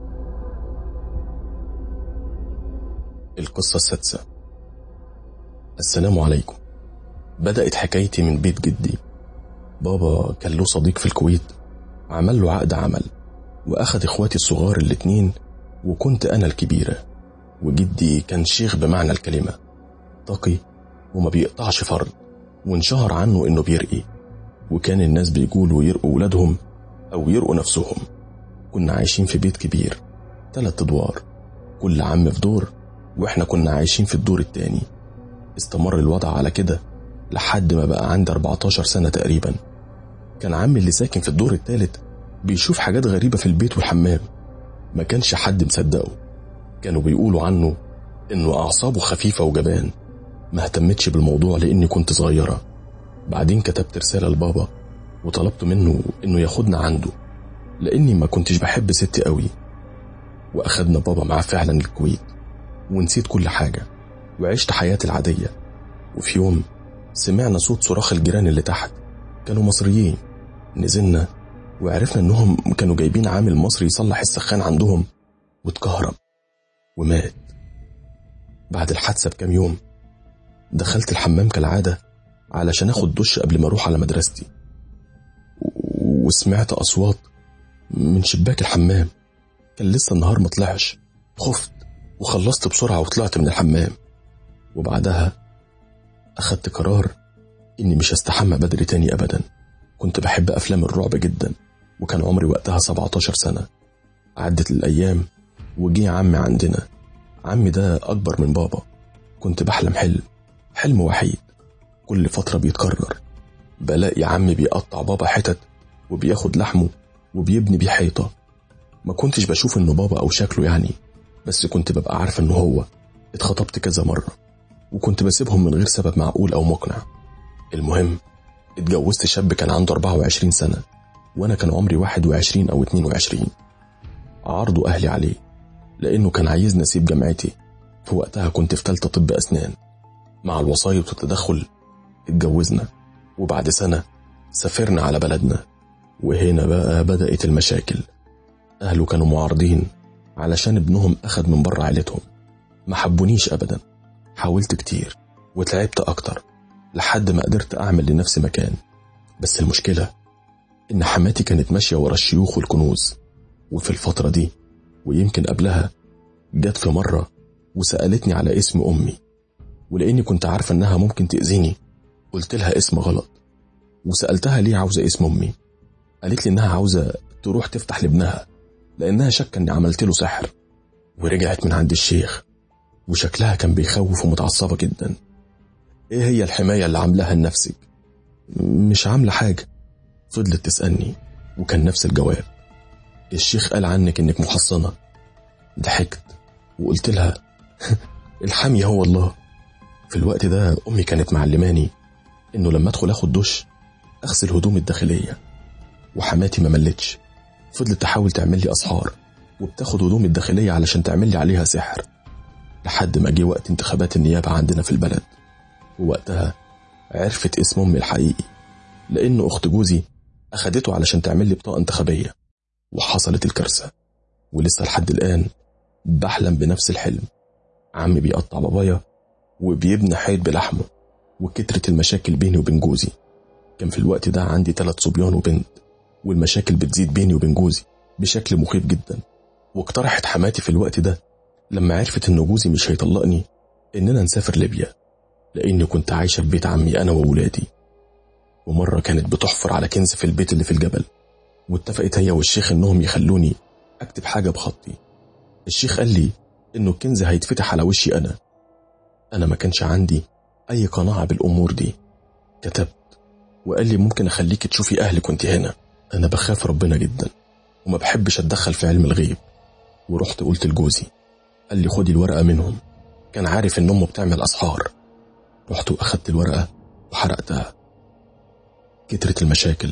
القصة السادسة. السلام عليكم. بدأت حكايتي من بيت جدي. بابا كان له صديق في الكويت، عمل له عقد عمل وأخد إخواتي الصغار الاتنين، وكنت أنا الكبيرة. وجدي كان شيخ بمعنى الكلمة، تقي وما بيقطعش فرد، وانشهر عنه إنه بيرقي، وكان الناس بيقولوا يرقوا ولادهم أو يرقوا نفسهم. كنا عايشين في بيت كبير 3 أدوار، كل عم في دور، وإحنا كنا عايشين في الدور التاني. استمر الوضع على كده لحد ما بقى عندي 14 سنة تقريبا. كان عمي اللي ساكن في الدور التالت بيشوف حاجات غريبة في البيت والحمام، ما كانش حد مصدقه. كانوا بيقولوا عنه إنه أعصابه خفيفة وجبان. ما اهتمتش بالموضوع لأني كنت صغيرة. بعدين كتبت رسالة لبابا وطلبت منه إنه ياخدنا عنده، لأني ما كنتش بحب ستي قوي. وأخدنا بابا معاه فعلا الكويت، ونسيت كل حاجة وعشت حياتي العادية. وفي يوم سمعنا صوت صراخ الجيران اللي تحت، كانوا مصريين. نزلنا وعرفنا إنهم كانوا جايبين عامل مصري يصلح السخان عندهم، واتكهرب ومات. بعد الحادثة بكام يوم دخلت الحمام كالعادة علشان اخد دش قبل ما اروح على مدرستي، وسمعت أصوات من شباك الحمام. كان لسه النهار مطلعش. خفت وخلصت بسرعة وطلعت من الحمام. وبعدها أخدت قرار إني مش هستحمى بدري تاني أبدا. كنت بحب أفلام الرعب جدا، وكان عمري وقتها 17 سنة. عدت الأيام وجي عمي عندنا. عمي ده أكبر من بابا. كنت بحلم حلم وحيد كل فترة بيتكرر. بلاقي عمي بيقطع بابا حتت وبياخد لحمه وبيبني بيه حيطة. ما كنتش بشوف إنه بابا أو شكله يعني، بس كنت ببقى عارف إنه هو. اتخطبت كذا مرة وكنت بسيبهم من غير سبب معقول أو مقنع. المهم اتجوزت شاب كان عنده 24 سنة، وأنا كان عمري 21 أو 22. عرضوا أهلي عليه لأنه كان عايزني أسيب جامعتي. في وقتها كنت في 3 طب أسنان. مع الوصاية والتدخل اتجوزنا، وبعد سنة سافرنا على بلدنا. وهنا بقى بدأت المشاكل. أهله كانوا معارضين علشان ابنهم أخد من بره عائلتهم. ما حبونيش أبدا. حاولت كتير وتعبت أكتر لحد ما قدرت أعمل لنفسي مكان. بس المشكلة إن حماتي كانت ماشية ورا الشيوخ والكنوز. وفي الفترة دي ويمكن قبلها جت في مرة وسألتني على اسم أمي، ولأني كنت عارفة إنها ممكن تأذيني قلت لها اسم غلط. وسألتها ليه عاوزة اسم أمي. قالت لي إنها عاوزة تروح تفتح لابنها لأنها شك إني عملت له سحر. ورجعت من عند الشيخ وشكلها كان بيخوف ومتعصبة جدا. إيه هي الحماية اللي عاملاها لنفسك؟ مش عاملة حاجة. فضلت تسألني وكان نفس الجواب. الشيخ قال عنك إنك محصنة. ضحكت وقلت لها الحمية هو الله. في الوقت ده أمي كانت معلماني إنه لما أدخل أخد دش أغسل هدومي الداخلية. وحماتي ما ملتش، فضلت تحاول تعمل لي أسحار وبتاخد هدومي الداخلية علشان تعمل لي عليها سحر، لحد ما جه وقت انتخابات النيابة عندنا في البلد. ووقتها عرفت اسم أمي الحقيقي، لأنه أخت جوزي أخدته علشان تعمل لي بطاقة انتخابية. وحصلت الكارثة، ولسه لحد الآن بحلم بنفس الحلم. عمي بيقطع بابايا وبيبني حيط بلحمه. وكترت المشاكل بيني وبين جوزي. كان في الوقت ده عندي 3 صبيان وبنت، والمشاكل بتزيد بيني وبين جوزي بشكل مخيف جدا. واقترحت حماتي في الوقت ده لما عرفت إن جوزي مش هيطلقني إننا نسافر ليبيا، لأني كنت عايشة في بيت عمي أنا وولادي. ومرة كانت بتحفر على كنز في البيت اللي في الجبل، واتفقت هي والشيخ إنهم يخلوني أكتب حاجة بخطي. الشيخ قال لي إنه الكنز هيتفتح على وشي أنا ما كانش عندي أي قناعة بالأمور دي. كتبت وقال لي ممكن أخليك تشوفي أهلك وانت هنا. أنا بخاف ربنا جدا وما بحبش أتدخل في علم الغيب. ورحت قلت لجوزي، قال لي خدي الورقة منهم. كان عارف إن أمه بتعمل أسحار. رحت وأخدت الورقة وحرقتها. كترت المشاكل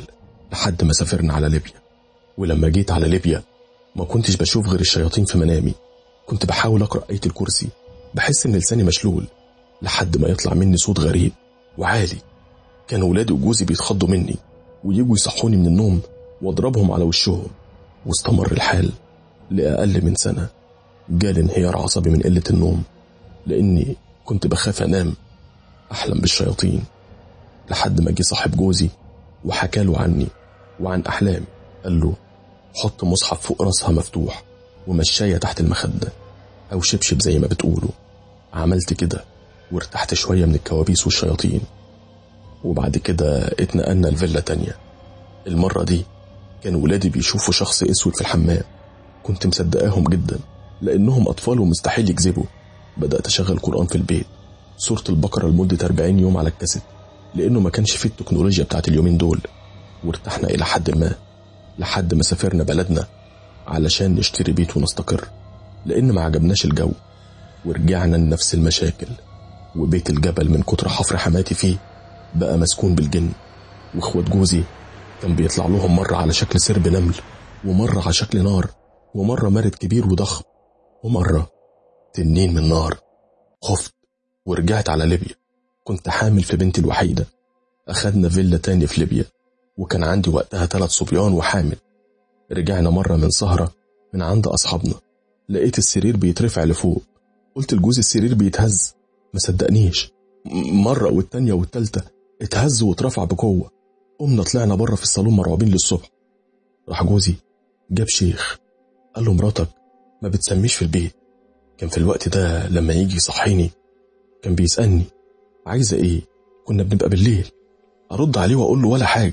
لحد ما سافرنا على ليبيا. ولما جيت على ليبيا ما كنتش بشوف غير الشياطين في منامي. كنت بحاول أقرأ آية الكرسي، بحس إن لساني مشلول، لحد ما يطلع مني صوت غريب وعالي. كان ولادي وجوزي بيتخضوا مني ويجوا يصحوني من النوم واضربهم على وشهم. واستمر الحال لأقل من سنة. جالي انهيار عصبي من قلة النوم، لأني كنت بخاف أنام أحلم بالشياطين. لحد ما جه صاحب جوزي وحكاله عني وعن أحلامي. قال له حط مصحف فوق راسها مفتوح ومشاية تحت المخدة أو شبشب زي ما بتقولوا. عملت كده وارتحت شوية من الكوابيس والشياطين. وبعد كده اتنقلنا الفيلا تانية. المرة دي كان ولادي بيشوفوا شخص اسود في الحمام. كنت مصدقاهم جدا لأنهم أطفال ومستحيل يكذبوا. بدأت أشغل قرآن في البيت، سورة البقرة لمدة 40 يوم على الكاسيت، لأنه ما كانش فيه التكنولوجيا بتاعت اليومين دول. وارتحنا إلى حد ما لحد ما سافرنا بلدنا علشان نشتري بيت ونستقر، لأن ما عجبناش الجو ورجعنا لنفس المشاكل. وبيت الجبل من كتر حفر حماتي فيه بقى مسكون بالجن. واخوات جوزي كان بيطلع لهم مرة على شكل سرب نمل، ومرة على شكل نار، ومرة مارد كبير وضخم، ومرة تنين من نار. خفت ورجعت على ليبيا. كنت حامل في بنتي الوحيدة. أخدنا فيلا تاني في ليبيا، وكان عندي وقتها 3 صبيان وحامل. رجعنا مرة من سهرة من عند أصحابنا، لقيت السرير بيترفع لفوق. قلت لجوزي السرير بيتهز، ما صدقنيش. مرة والتانية والتالتة اتهز واترفع بقوة. قمنا طلعنا بره في الصالون مرعوبين للصبح. راح جوزي جاب شيخ، قال له مراتك ما بتسميش في البيت. كان في الوقت ده لما يجي يصحيني كان بيسألني عايزة ايه. كنا بنبقى بالليل، أرد عليه وأقول له ولا حاجة.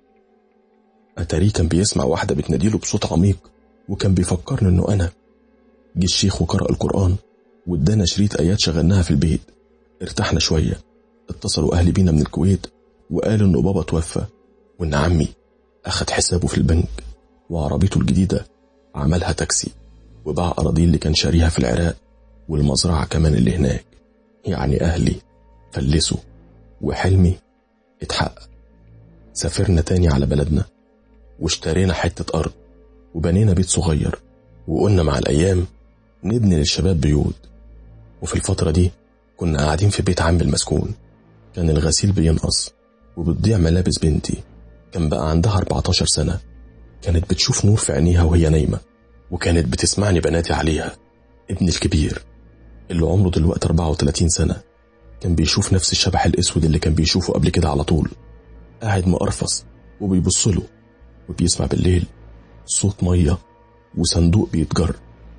أتاريه كان بيسمع واحدة بتناديله بصوت عميق، وكان بيفكرني إنه أنا. جه الشيخ وقرأ القرآن وادانا شريط آيات شغلناها في البيت. ارتحنا شوية. اتصلوا أهلي بينا من الكويت وقالوا إنه بابا توفى، وإن عمي أخد حسابه في البنك، وعربيته الجديدة عملها تاكسي، وباع أراضي اللي كان شاريها في العراق والمزرعة كمان اللي هناك. يعني أهلي فلسوا وحلمي اتحقق. سافرنا تاني على بلدنا واشترينا حتة أرض وبنينا بيت صغير، وقلنا مع الأيام نبني للشباب بيوت. وفي الفترة دي كنا قاعدين في بيت عم المسكون. كان الغسيل بينقص وبتضيع ملابس بنتي. كان بقى عندها 14 سنة. كانت بتشوف نور في عينيها وهي نايمة، وكانت بتسمعني بناتي عليها. ابن الكبير اللي عمره دلوقتي 34 سنة كان بيشوف نفس الشبح الأسود اللي كان بيشوفه قبل كده على طول، قاعد مقرفص وبيبصله. وبيسمع بالليل صوت مية وصندوق بيتجر.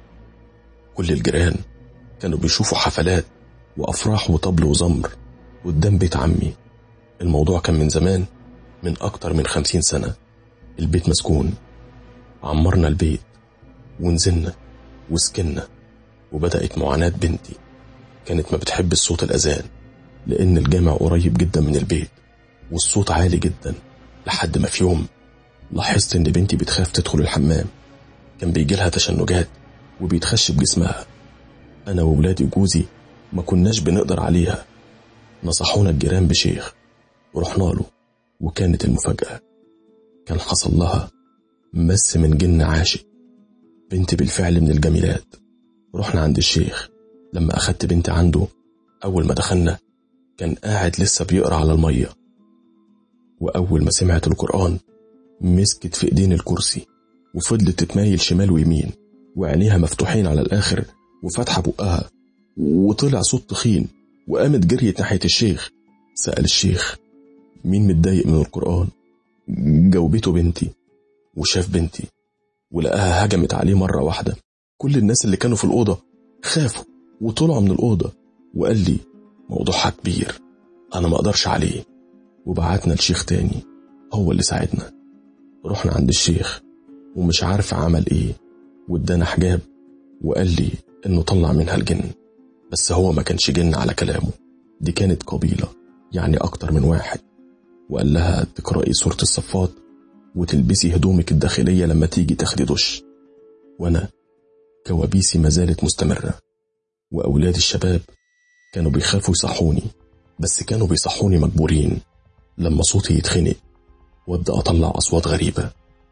كل الجيران كانوا بيشوفوا حفلات وأفراح وطبل وزمر قدام بيت عمي. الموضوع كان من زمان، من أكتر من 50 سنة. البيت مسكون. عمرنا البيت ونزلنا وسكننا، وبدأت معاناة بنتي. كانت ما بتحب الصوت الأذان لأن الجامع قريب جدا من البيت والصوت عالي جدا. لحد ما في يوم لاحظت إن بنتي بتخاف تدخل الحمام. كان بيجيلها تشنجات وبيتخش بجسمها. أنا وولادي وجوزي ما كناش بنقدر عليها. نصحونا الجيران بشيخ ورحنا له، وكانت المفاجأة كان حصل لها مس من جن عاشق. بنتي بالفعل من الجميلات. رحنا عند الشيخ. لما أخدت بنتي عنده، أول ما دخلنا كان قاعد لسه بيقرأ على المية، وأول ما سمعت القرآن مسكت في إيدين الكرسي وفضلت تتمايل شمال ويمين، وعينيها مفتوحين على الآخر وفتحة بقها، وطلع صوت تخين، وقامت جريت ناحية الشيخ. سأل الشيخ مين متضايق من القرآن. جاوبته بنتي، وشاف بنتي ولقاها هجمت عليه مرة واحدة. كل الناس اللي كانوا في الأوضة خافوا وطلعوا من الأوضة، وقال لي موضوعها كبير، أنا ما أقدرش عليه. وبعتنا لشيخ تاني هو اللي ساعدنا. رحنا عند الشيخ ومش عارف عمل إيه، وادانا حجاب وقال لي إنه طلع منها الجن. بس هو ما كانش جن على كلامه، دي كانت قبيلة، يعني أكتر من واحد. وقال لها تقرأي سورة الصفات وتلبسي هدومك الداخلية لما تيجي تاخدي دش. وأنا كوابيسي ما زالت مستمرة، وأولاد الشباب كانوا بيخافوا يصحوني، بس كانوا بيصحوني مجبورين. لما صوتي يتخنق وابدأ أطلع أصوات غريبة،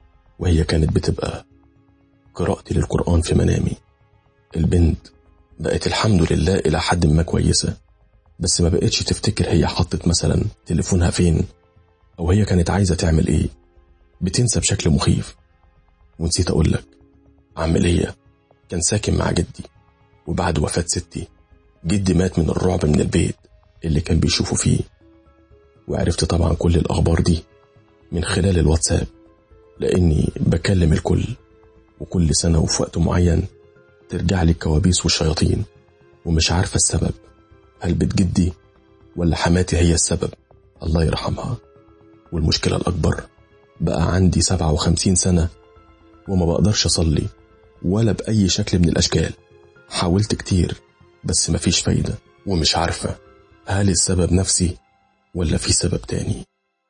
وهي كانت بتبقى قراءتي للقرآن في منامي. البنت بقت الحمد لله إلى حد ما كويسة، بس ما بقتش تفتكر هي حطت مثلا تليفونها فين أو هي كانت عايزة تعمل إيه، بتنسى بشكل مخيف. ونسيت أقولك، عملية كان ساكن مع جدي، وبعد وفاة ستي جدي مات من الرعب من البيت اللي كان بيشوفه فيه. وعرفت طبعا كل الأخبار دي من خلال الواتساب، لأني بكلم الكل، وكل سنة وفي وقت معين ترجع لي الكوابيس والشياطين، ومش عارفة السبب، هل بيت جدي ولا حماتي هي السبب، الله يرحمها. والمشكلة الأكبر بقى عندي 57 سنة وما بقدرش أصلي ولا بأي شكل من الأشكال. حاولت كتير بس مفيش فايدة، ومش عارفة هل السبب نفسي ولا في سبب تاني.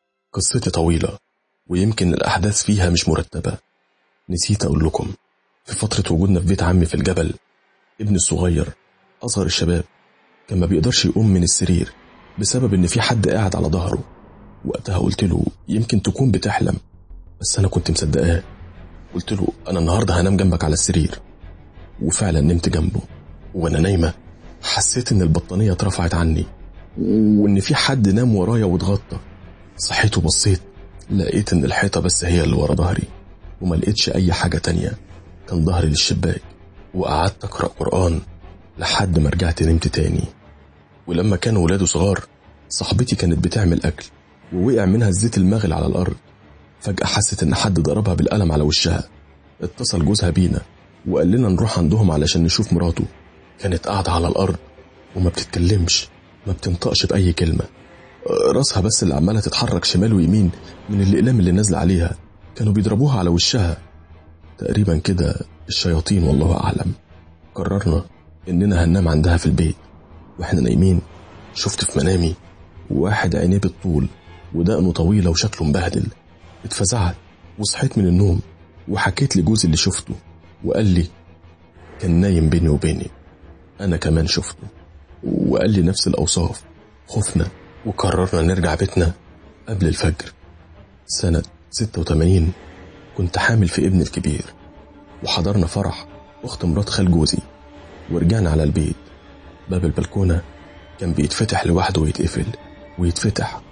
قصتي طويلة ويمكن الأحداث فيها مش مرتبة. نسيت أقول لكم، في فترة وجودنا في بيت عمي في الجبل، ابني الصغير أصغر الشباب كان ما بيقدرش يقوم من السرير بسبب إن في حد قاعد على ظهره. وقتها قلت له يمكن تكون بتحلم، بس أنا كنت مصدقاه. قلت له أنا النهاردة هنام جنبك على السرير، وفعلا نمت جنبه. وأنا نايمة حسيت إن البطانية اترفعت عني، وإن في حد نام ورايا واتغطى. صحيت وبصيت، لقيت إن الحيطة بس هي اللي ورا ظهري، وما لقيتش أي حاجة تانية، كان ظهري للشباك. وقعدت أقرأ قرآن لحد ما رجعت نمت تاني. ولما كانوا ولاده صغار، صاحبتي كانت بتعمل أكل ووقع منها الزيت المغلي على الأرض. فجأة حست إن حد ضربها بالقلم على وشها. اتصل جوزها بينا وقال لنا نروح عندهم علشان نشوف مراته. كانت قاعدة على الأرض وما بتتكلمش، ما بتنطقش بأي كلمة، راسها بس اللي عمالة تتحرك شمال ويمين من الأقلام اللي نازلة عليها. كانوا بيضربوها على وشها تقريبا كده الشياطين، والله أعلم. قررنا إننا هننام عندها في البيت. وإحنا نايمين شفت في منامي واحد عينيه بالطول ودقنه طويلة وشكله مبهدل. اتفزعت وصحيت من النوم وحكيت لجوزي اللي شفته، وقال لي كان نايم بيني وبيني، أنا كمان شفته، وقال لي نفس الأوصاف. خفنا وقررنا نرجع بيتنا قبل الفجر. سنة 86 كنت حامل في ابن الكبير، وحضرنا فرح أخت مرات خال جوزي، ورجعنا على البيت. باب البلكونة كان بيتفتح لوحده ويتقفل ويتفتح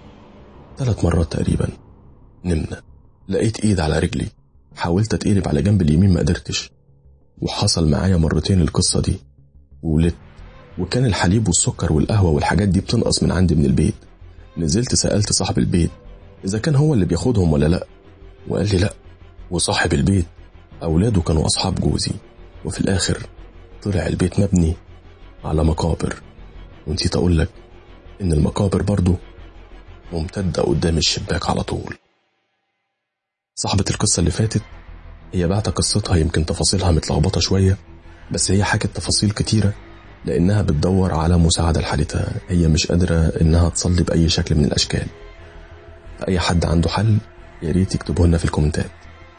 3 مرات تقريبا. نمنا، لقيت ايد على رجلي، حاولت اتقلب على جنب اليمين ما قدرتش. وحصل معايا مرتين القصة دي وولدت، وكان الحليب والسكر والقهوة والحاجات دي بتنقص من عندي من البيت. نزلت سألت صاحب البيت إذا كان هو اللي بياخدهم ولا لأ، وقال لي لأ. وصاحب البيت أولاده كانوا أصحاب جوزي، وفي الآخر طلع البيت مبني على مقابر. ونسيت أقولك إن المقابر برضو ممتدة قدام الشباك على طول. صاحبة القصة اللي فاتت هي بعت قصتها، يمكن تفاصيلها متلخبطة شوية، بس هي حكت تفاصيل كتيرة لأنها بتدور على مساعدة لحالتها. هي مش قادرة إنها تصلي بأي شكل من الأشكال. فأي حد عنده حل ياريت يكتبه لنا في الكومنتات.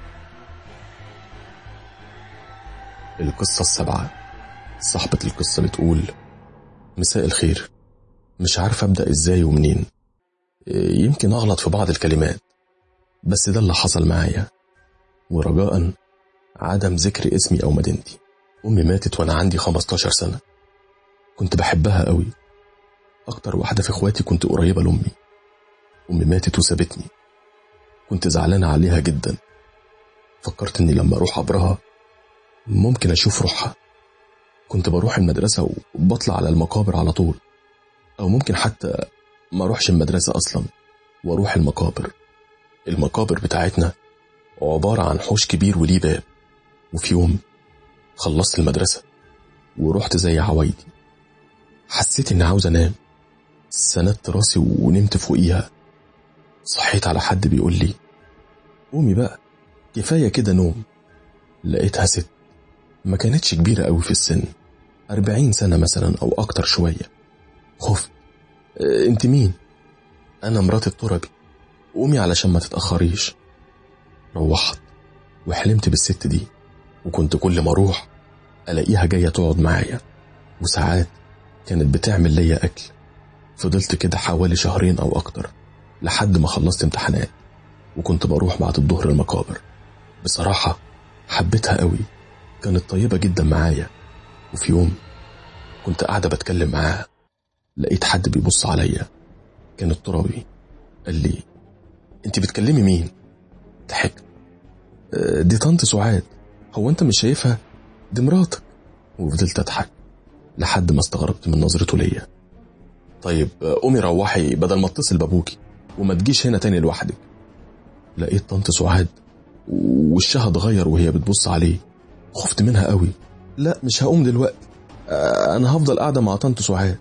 القصة 7. صاحبة القصة بتقول مساء الخير، مش عارف أبدأ إزاي ومنين، يمكن أغلط في بعض الكلمات، بس ده اللي حصل معايا، ورجاء عدم ذكر اسمي أو مدينتي. أمي ماتت وأنا عندي 15 سنة. كنت بحبها قوي، أكتر واحدة في إخواتي كنت قريبة لأمي. أمي ماتت وسابتني، كنت زعلانة عليها جدا. فكرت إني لما أروح عبرها ممكن أشوف روحها. كنت بروح المدرسة وبطلع على المقابر على طول، أو ممكن حتى ما أروحش المدرسة أصلا وأروح المقابر. المقابر بتاعتنا عبارة عن حوش كبير وليه باب. وفي يوم خلصت المدرسة ورحت زي عوايدي، حسيت إني عاوز أنام. سندت راسي ونمت فوقيها. صحيت على حد بيقول لي قومي بقى، كفاية كده نوم. لقيتها ست ما كانتش كبيرة قوي في السن، 40 سنة مثلا أو أكتر شوية. خفت. انت مين؟ أنا مرات التربي، قومي علشان ما تتأخريش. روحت وحلمت بالست دي، وكنت كل ما أروح ألاقيها جاية تقعد معايا، وساعات كانت بتعمل ليا أكل. فضلت كده حوالي 2 شهر أو أكتر لحد ما خلصت امتحانات وكنت بروح بعد الظهر المقابر. بصراحة حبيتها قوي، كانت طيبة جدا معايا. وفي يوم كنت قاعدة بتكلم معاها، لقيت حد بيبص عليا، كان الترابي. قال لي: انت بتكلمي مين؟ ضحكت. دي طنط سعاد، هو انت مش شايفها؟ دي مراتك. وفضلت اضحك لحد ما استغربت من نظرته ليا. طيب قومي روحي بدل ما اتصل بابوكي، وما تجيش هنا تاني لوحدك. لقيت طنط سعاد وشها اتغير وهي بتبص عليه، خفت منها قوي. لا مش هقوم دلوقتي، انا هفضل قاعدة مع طنط سعاد.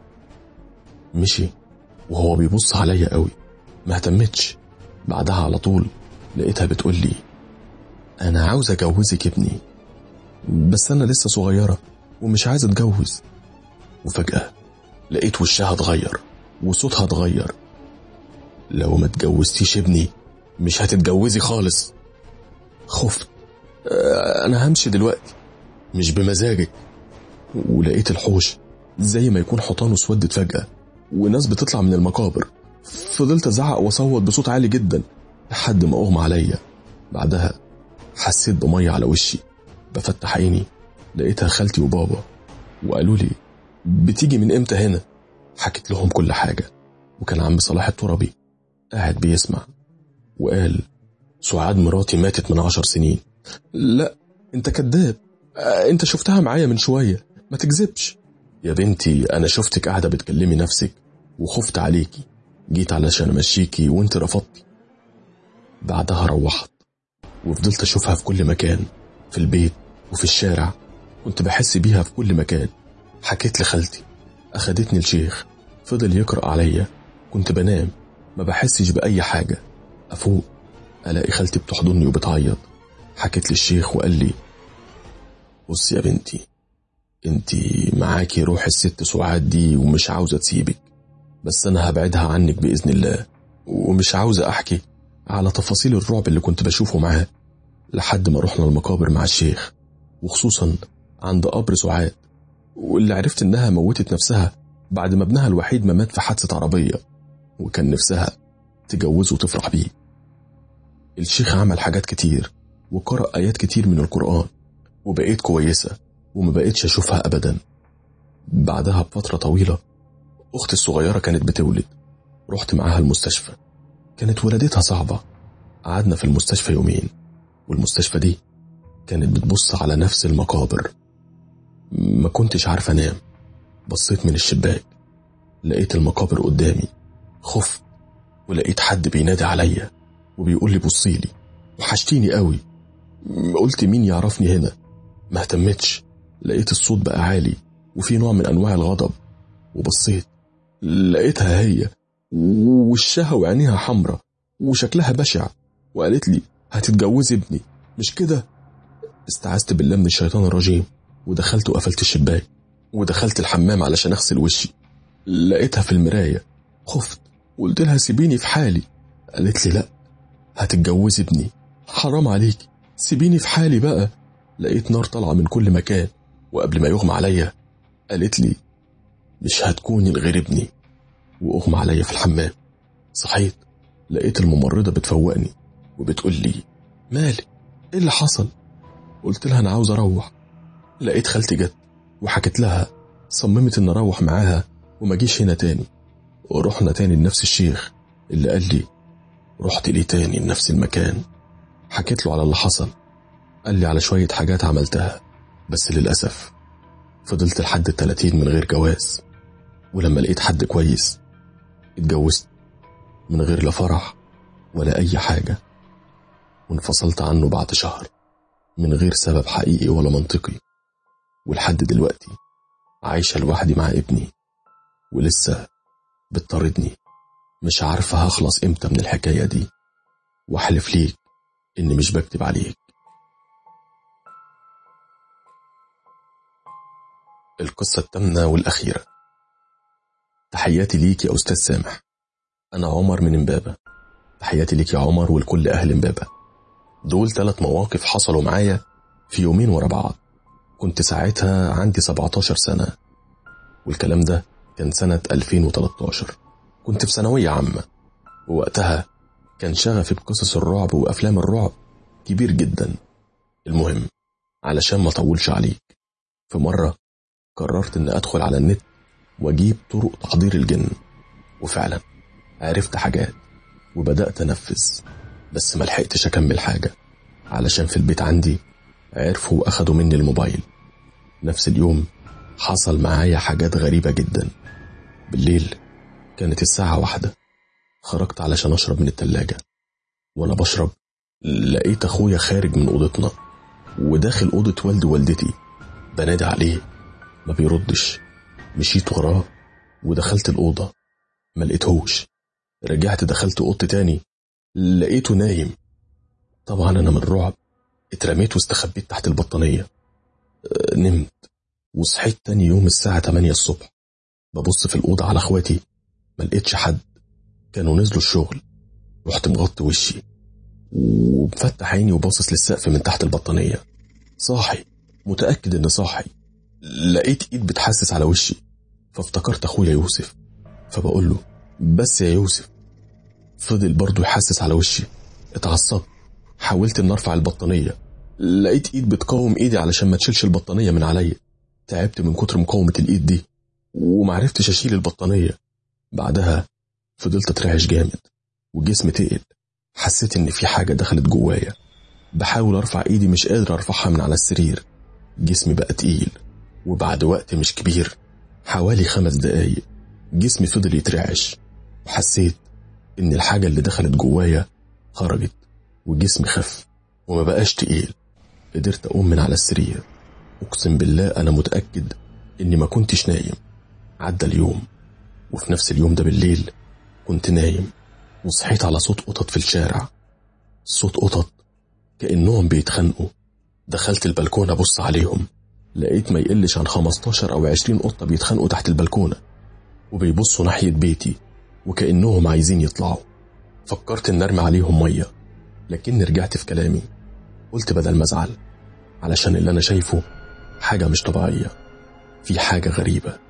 مشي وهو بيبص عليا قوي، ما اهتمتش. بعدها على طول لقيتها بتقول لي: انا عاوز اجوزك ابني، بس انا لسه صغيرة ومش عايز اتجوز. وفجأة لقيت وشها اتغير وصوتها اتغير: لو ما اتجوزتيش ابني مش هتتجوزي خالص. خفت. انا همشي دلوقتي، مش بمزاجك. ولقيت الحوش زي ما يكون حيطانه اسودت فجأة وناس بتطلع من المقابر. فضلت ازعق واصوت بصوت عالي جدا لحد ما اغمى عليا. بعدها حسيت بمية على وشي، بفتح عيني لقيتها خالتي وبابا، وقالوا لي: بتيجي من امتى هنا؟ حكيت لهم كل حاجة، وكان عم صلاح الترابي قاعد بيسمع، وقال: سعاد مراتي ماتت من 10 سنين. لا انت كذاب، انت شفتها معايا من شوية، ما تكذبش. يا بنتي انا شفتك قاعدة بتكلمي نفسك وخفت عليكي، جيت علشان امشيكي وانت رفضتي. بعدها روحت وفضلت اشوفها في كل مكان، في البيت وفي الشارع، كنت بحس بيها في كل مكان. حكيت لخالتي، اخدتني الشيخ، فضل يقرأ عليا، كنت بنام ما بحسش بأي حاجة، افوق الاقي خالتي بتحضني وبتعيط. حكيت للشيخ وقال لي: بص يا بنتي، انتي معاكي روح الست سعاد دي ومش عاوزة تسيبك، بس انا هبعدها عنك بإذن الله، ومش عاوزة احكي على تفاصيل الرعب اللي كنت بشوفه معاه. لحد ما رحنا المقابر مع الشيخ، وخصوصا عند قبر سعاد، واللي عرفت انها موتت نفسها بعد ما ابنها الوحيد ما مات في حادثة عربية، وكان نفسها تجوزه وتفرح بيه. الشيخ عمل حاجات كتير وقرأ آيات كتير من القرآن، وبقيت كويسة وما بقيتش أشوفها أبدا. بعدها بفترة طويلة أختي الصغيرة كانت بتولد، رحت معاها المستشفى، كانت ولادتها صعبة. قعدنا في المستشفى يومين، والمستشفى دي كانت بتبص على نفس المقابر. ما كنتش عارف أنام، بصيت من الشباك لقيت المقابر قدامي، خفت ولقيت حد بينادي عليا وبيقول لي: بصيلي، وحشتيني قوي. قلت مين يعرفني هنا؟ ما اهتمتش. لقيت الصوت بقى عالي وفي نوع من أنواع الغضب، وبصيت لقيتها هي، وشها وعينيها حمرة وشكلها بشع، وقالت لي: هتتجوزي ابني مش كده؟ استعذت بالله من الشيطان الرجيم، ودخلت وقفلت الشباك ودخلت الحمام علشان اغسل وشي. لقيتها في المراية، خفت وقلت لها: سيبيني في حالي. قالت لي: لا، هتتجوزي ابني، حرام عليك، سيبيني في حالي بقى. لقيت نار طالعة من كل مكان، وقبل ما يغمى عليا قالت لي: مش هتكوني غير ابني. وأغمى عليا في الحمام. صحيت لقيت الممرضة بتفوقني وبتقول لي: مالك؟ ايه اللي حصل؟ قلت لها: انا عاوز اروح. لقيت خالتي جت وحكت لها، صممت ان اروح معاها وما جيش هنا تاني. ورحنا تاني لنفس الشيخ اللي قال لي. رحت ليه تاني لنفس المكان، حكيت له على اللي حصل. قال لي على شوية حاجات عملتها، بس للأسف فضلت لحد 30 من غير جواز. ولما لقيت حد كويس اتجوزت من غير لا فرح ولا أي حاجة، وانفصلت عنه بعد شهر من غير سبب حقيقي ولا منطقي. ولحد دلوقتي عايشة لوحدي مع ابني، ولسه بتطاردني، مش عارفة هخلص امتى من الحكاية دي، واحلف ليك اني مش بكتب عليك. القصة الثامنة والأخيرة. تحياتي ليك يا أستاذ سامح، أنا عمر من إمبابة. تحياتي ليك يا عمر ولكل أهل إمبابة. دول 3 مواقف حصلوا معايا في يومين ورا بعض. كنت ساعتها عندي 17 سنة، والكلام ده كان سنة 2013. كنت في ثانوية عامة، ووقتها كان شغفي بقصص الرعب وأفلام الرعب كبير جدا. المهم، علشان ما أطولش عليك، في مرة قررت أن أدخل على النت وأجيب طرق تحضير الجن، وفعلا عرفت حاجات وبدأت أنفذ، بس ما لحقتش أكمل حاجة علشان في البيت عندي عرفوا وأخدوا مني الموبايل. نفس اليوم حصل معايا حاجات غريبة جدا. بالليل كانت الساعة 1، خرجت علشان أشرب من التلاجة، وأنا بشرب لقيت أخويا خارج من أوضتنا وداخل أوضة والدي ووالدتي. بنادي عليه ما بيردش، مشيت وراه ودخلت الأوضة ما لقيتهوش. رجعت دخلت أوضة تاني لقيته نايم. طبعا أنا من الرعب اترميت واستخبيت تحت البطانية. نمت وصحيت تاني يوم الساعة 8 الصبح، ببص في الأوضة على أخواتي ما لقيتش حد، كانوا نزلوا الشغل. رحت مغطي وشي ومفتح عيني وباصص للسقف من تحت البطانية. صاحي، متأكد إن صاحي. لقيت إيد بتحسس على وشي، فافتكرت أخويا يوسف، فبقول له بس يا يوسف. فضل برضو يحسس على وشي. اتعصبت، حاولت إن أرفع البطانية، لقيت إيد بتقاوم إيدي علشان ما تشيلش البطانية من عليا. تعبت من كتر مقاومة الإيد دي ومعرفتش أشيل البطانية. بعدها فضلت أترعش جامد وجسمي تقل. حسيت إن في حاجة دخلت جوايا. بحاول أرفع إيدي مش قادر أرفعها من على السرير. جسمي بقى تقيل، وبعد وقت مش كبير، حوالي 5 دقايق، جسمي فضل يترعش، وحسيت إن الحاجة اللي دخلت جوايا خرجت وجسمي خف وما بقاش تقيل. قدرت أقوم من على السرير. أقسم بالله أنا متأكد إني ما كنتش نايم. عدى اليوم، وفي نفس اليوم ده بالليل كنت نايم وصحيت على صوت قطط في الشارع. صوت قطط كأنهم بيتخانقوا. دخلت البلكونة أبص عليهم، لقيت ما يقلش عن 15 أو 20 قطة بيتخانقوا تحت البلكونة وبيبصوا ناحية بيتي وكأنهم عايزين يطلعوا. فكرت إن أرمي عليهم مية، لكن رجعت في كلامي. قلت بدل ما أزعل، علشان اللي أنا شايفه حاجة مش طبيعية، في حاجة غريبة.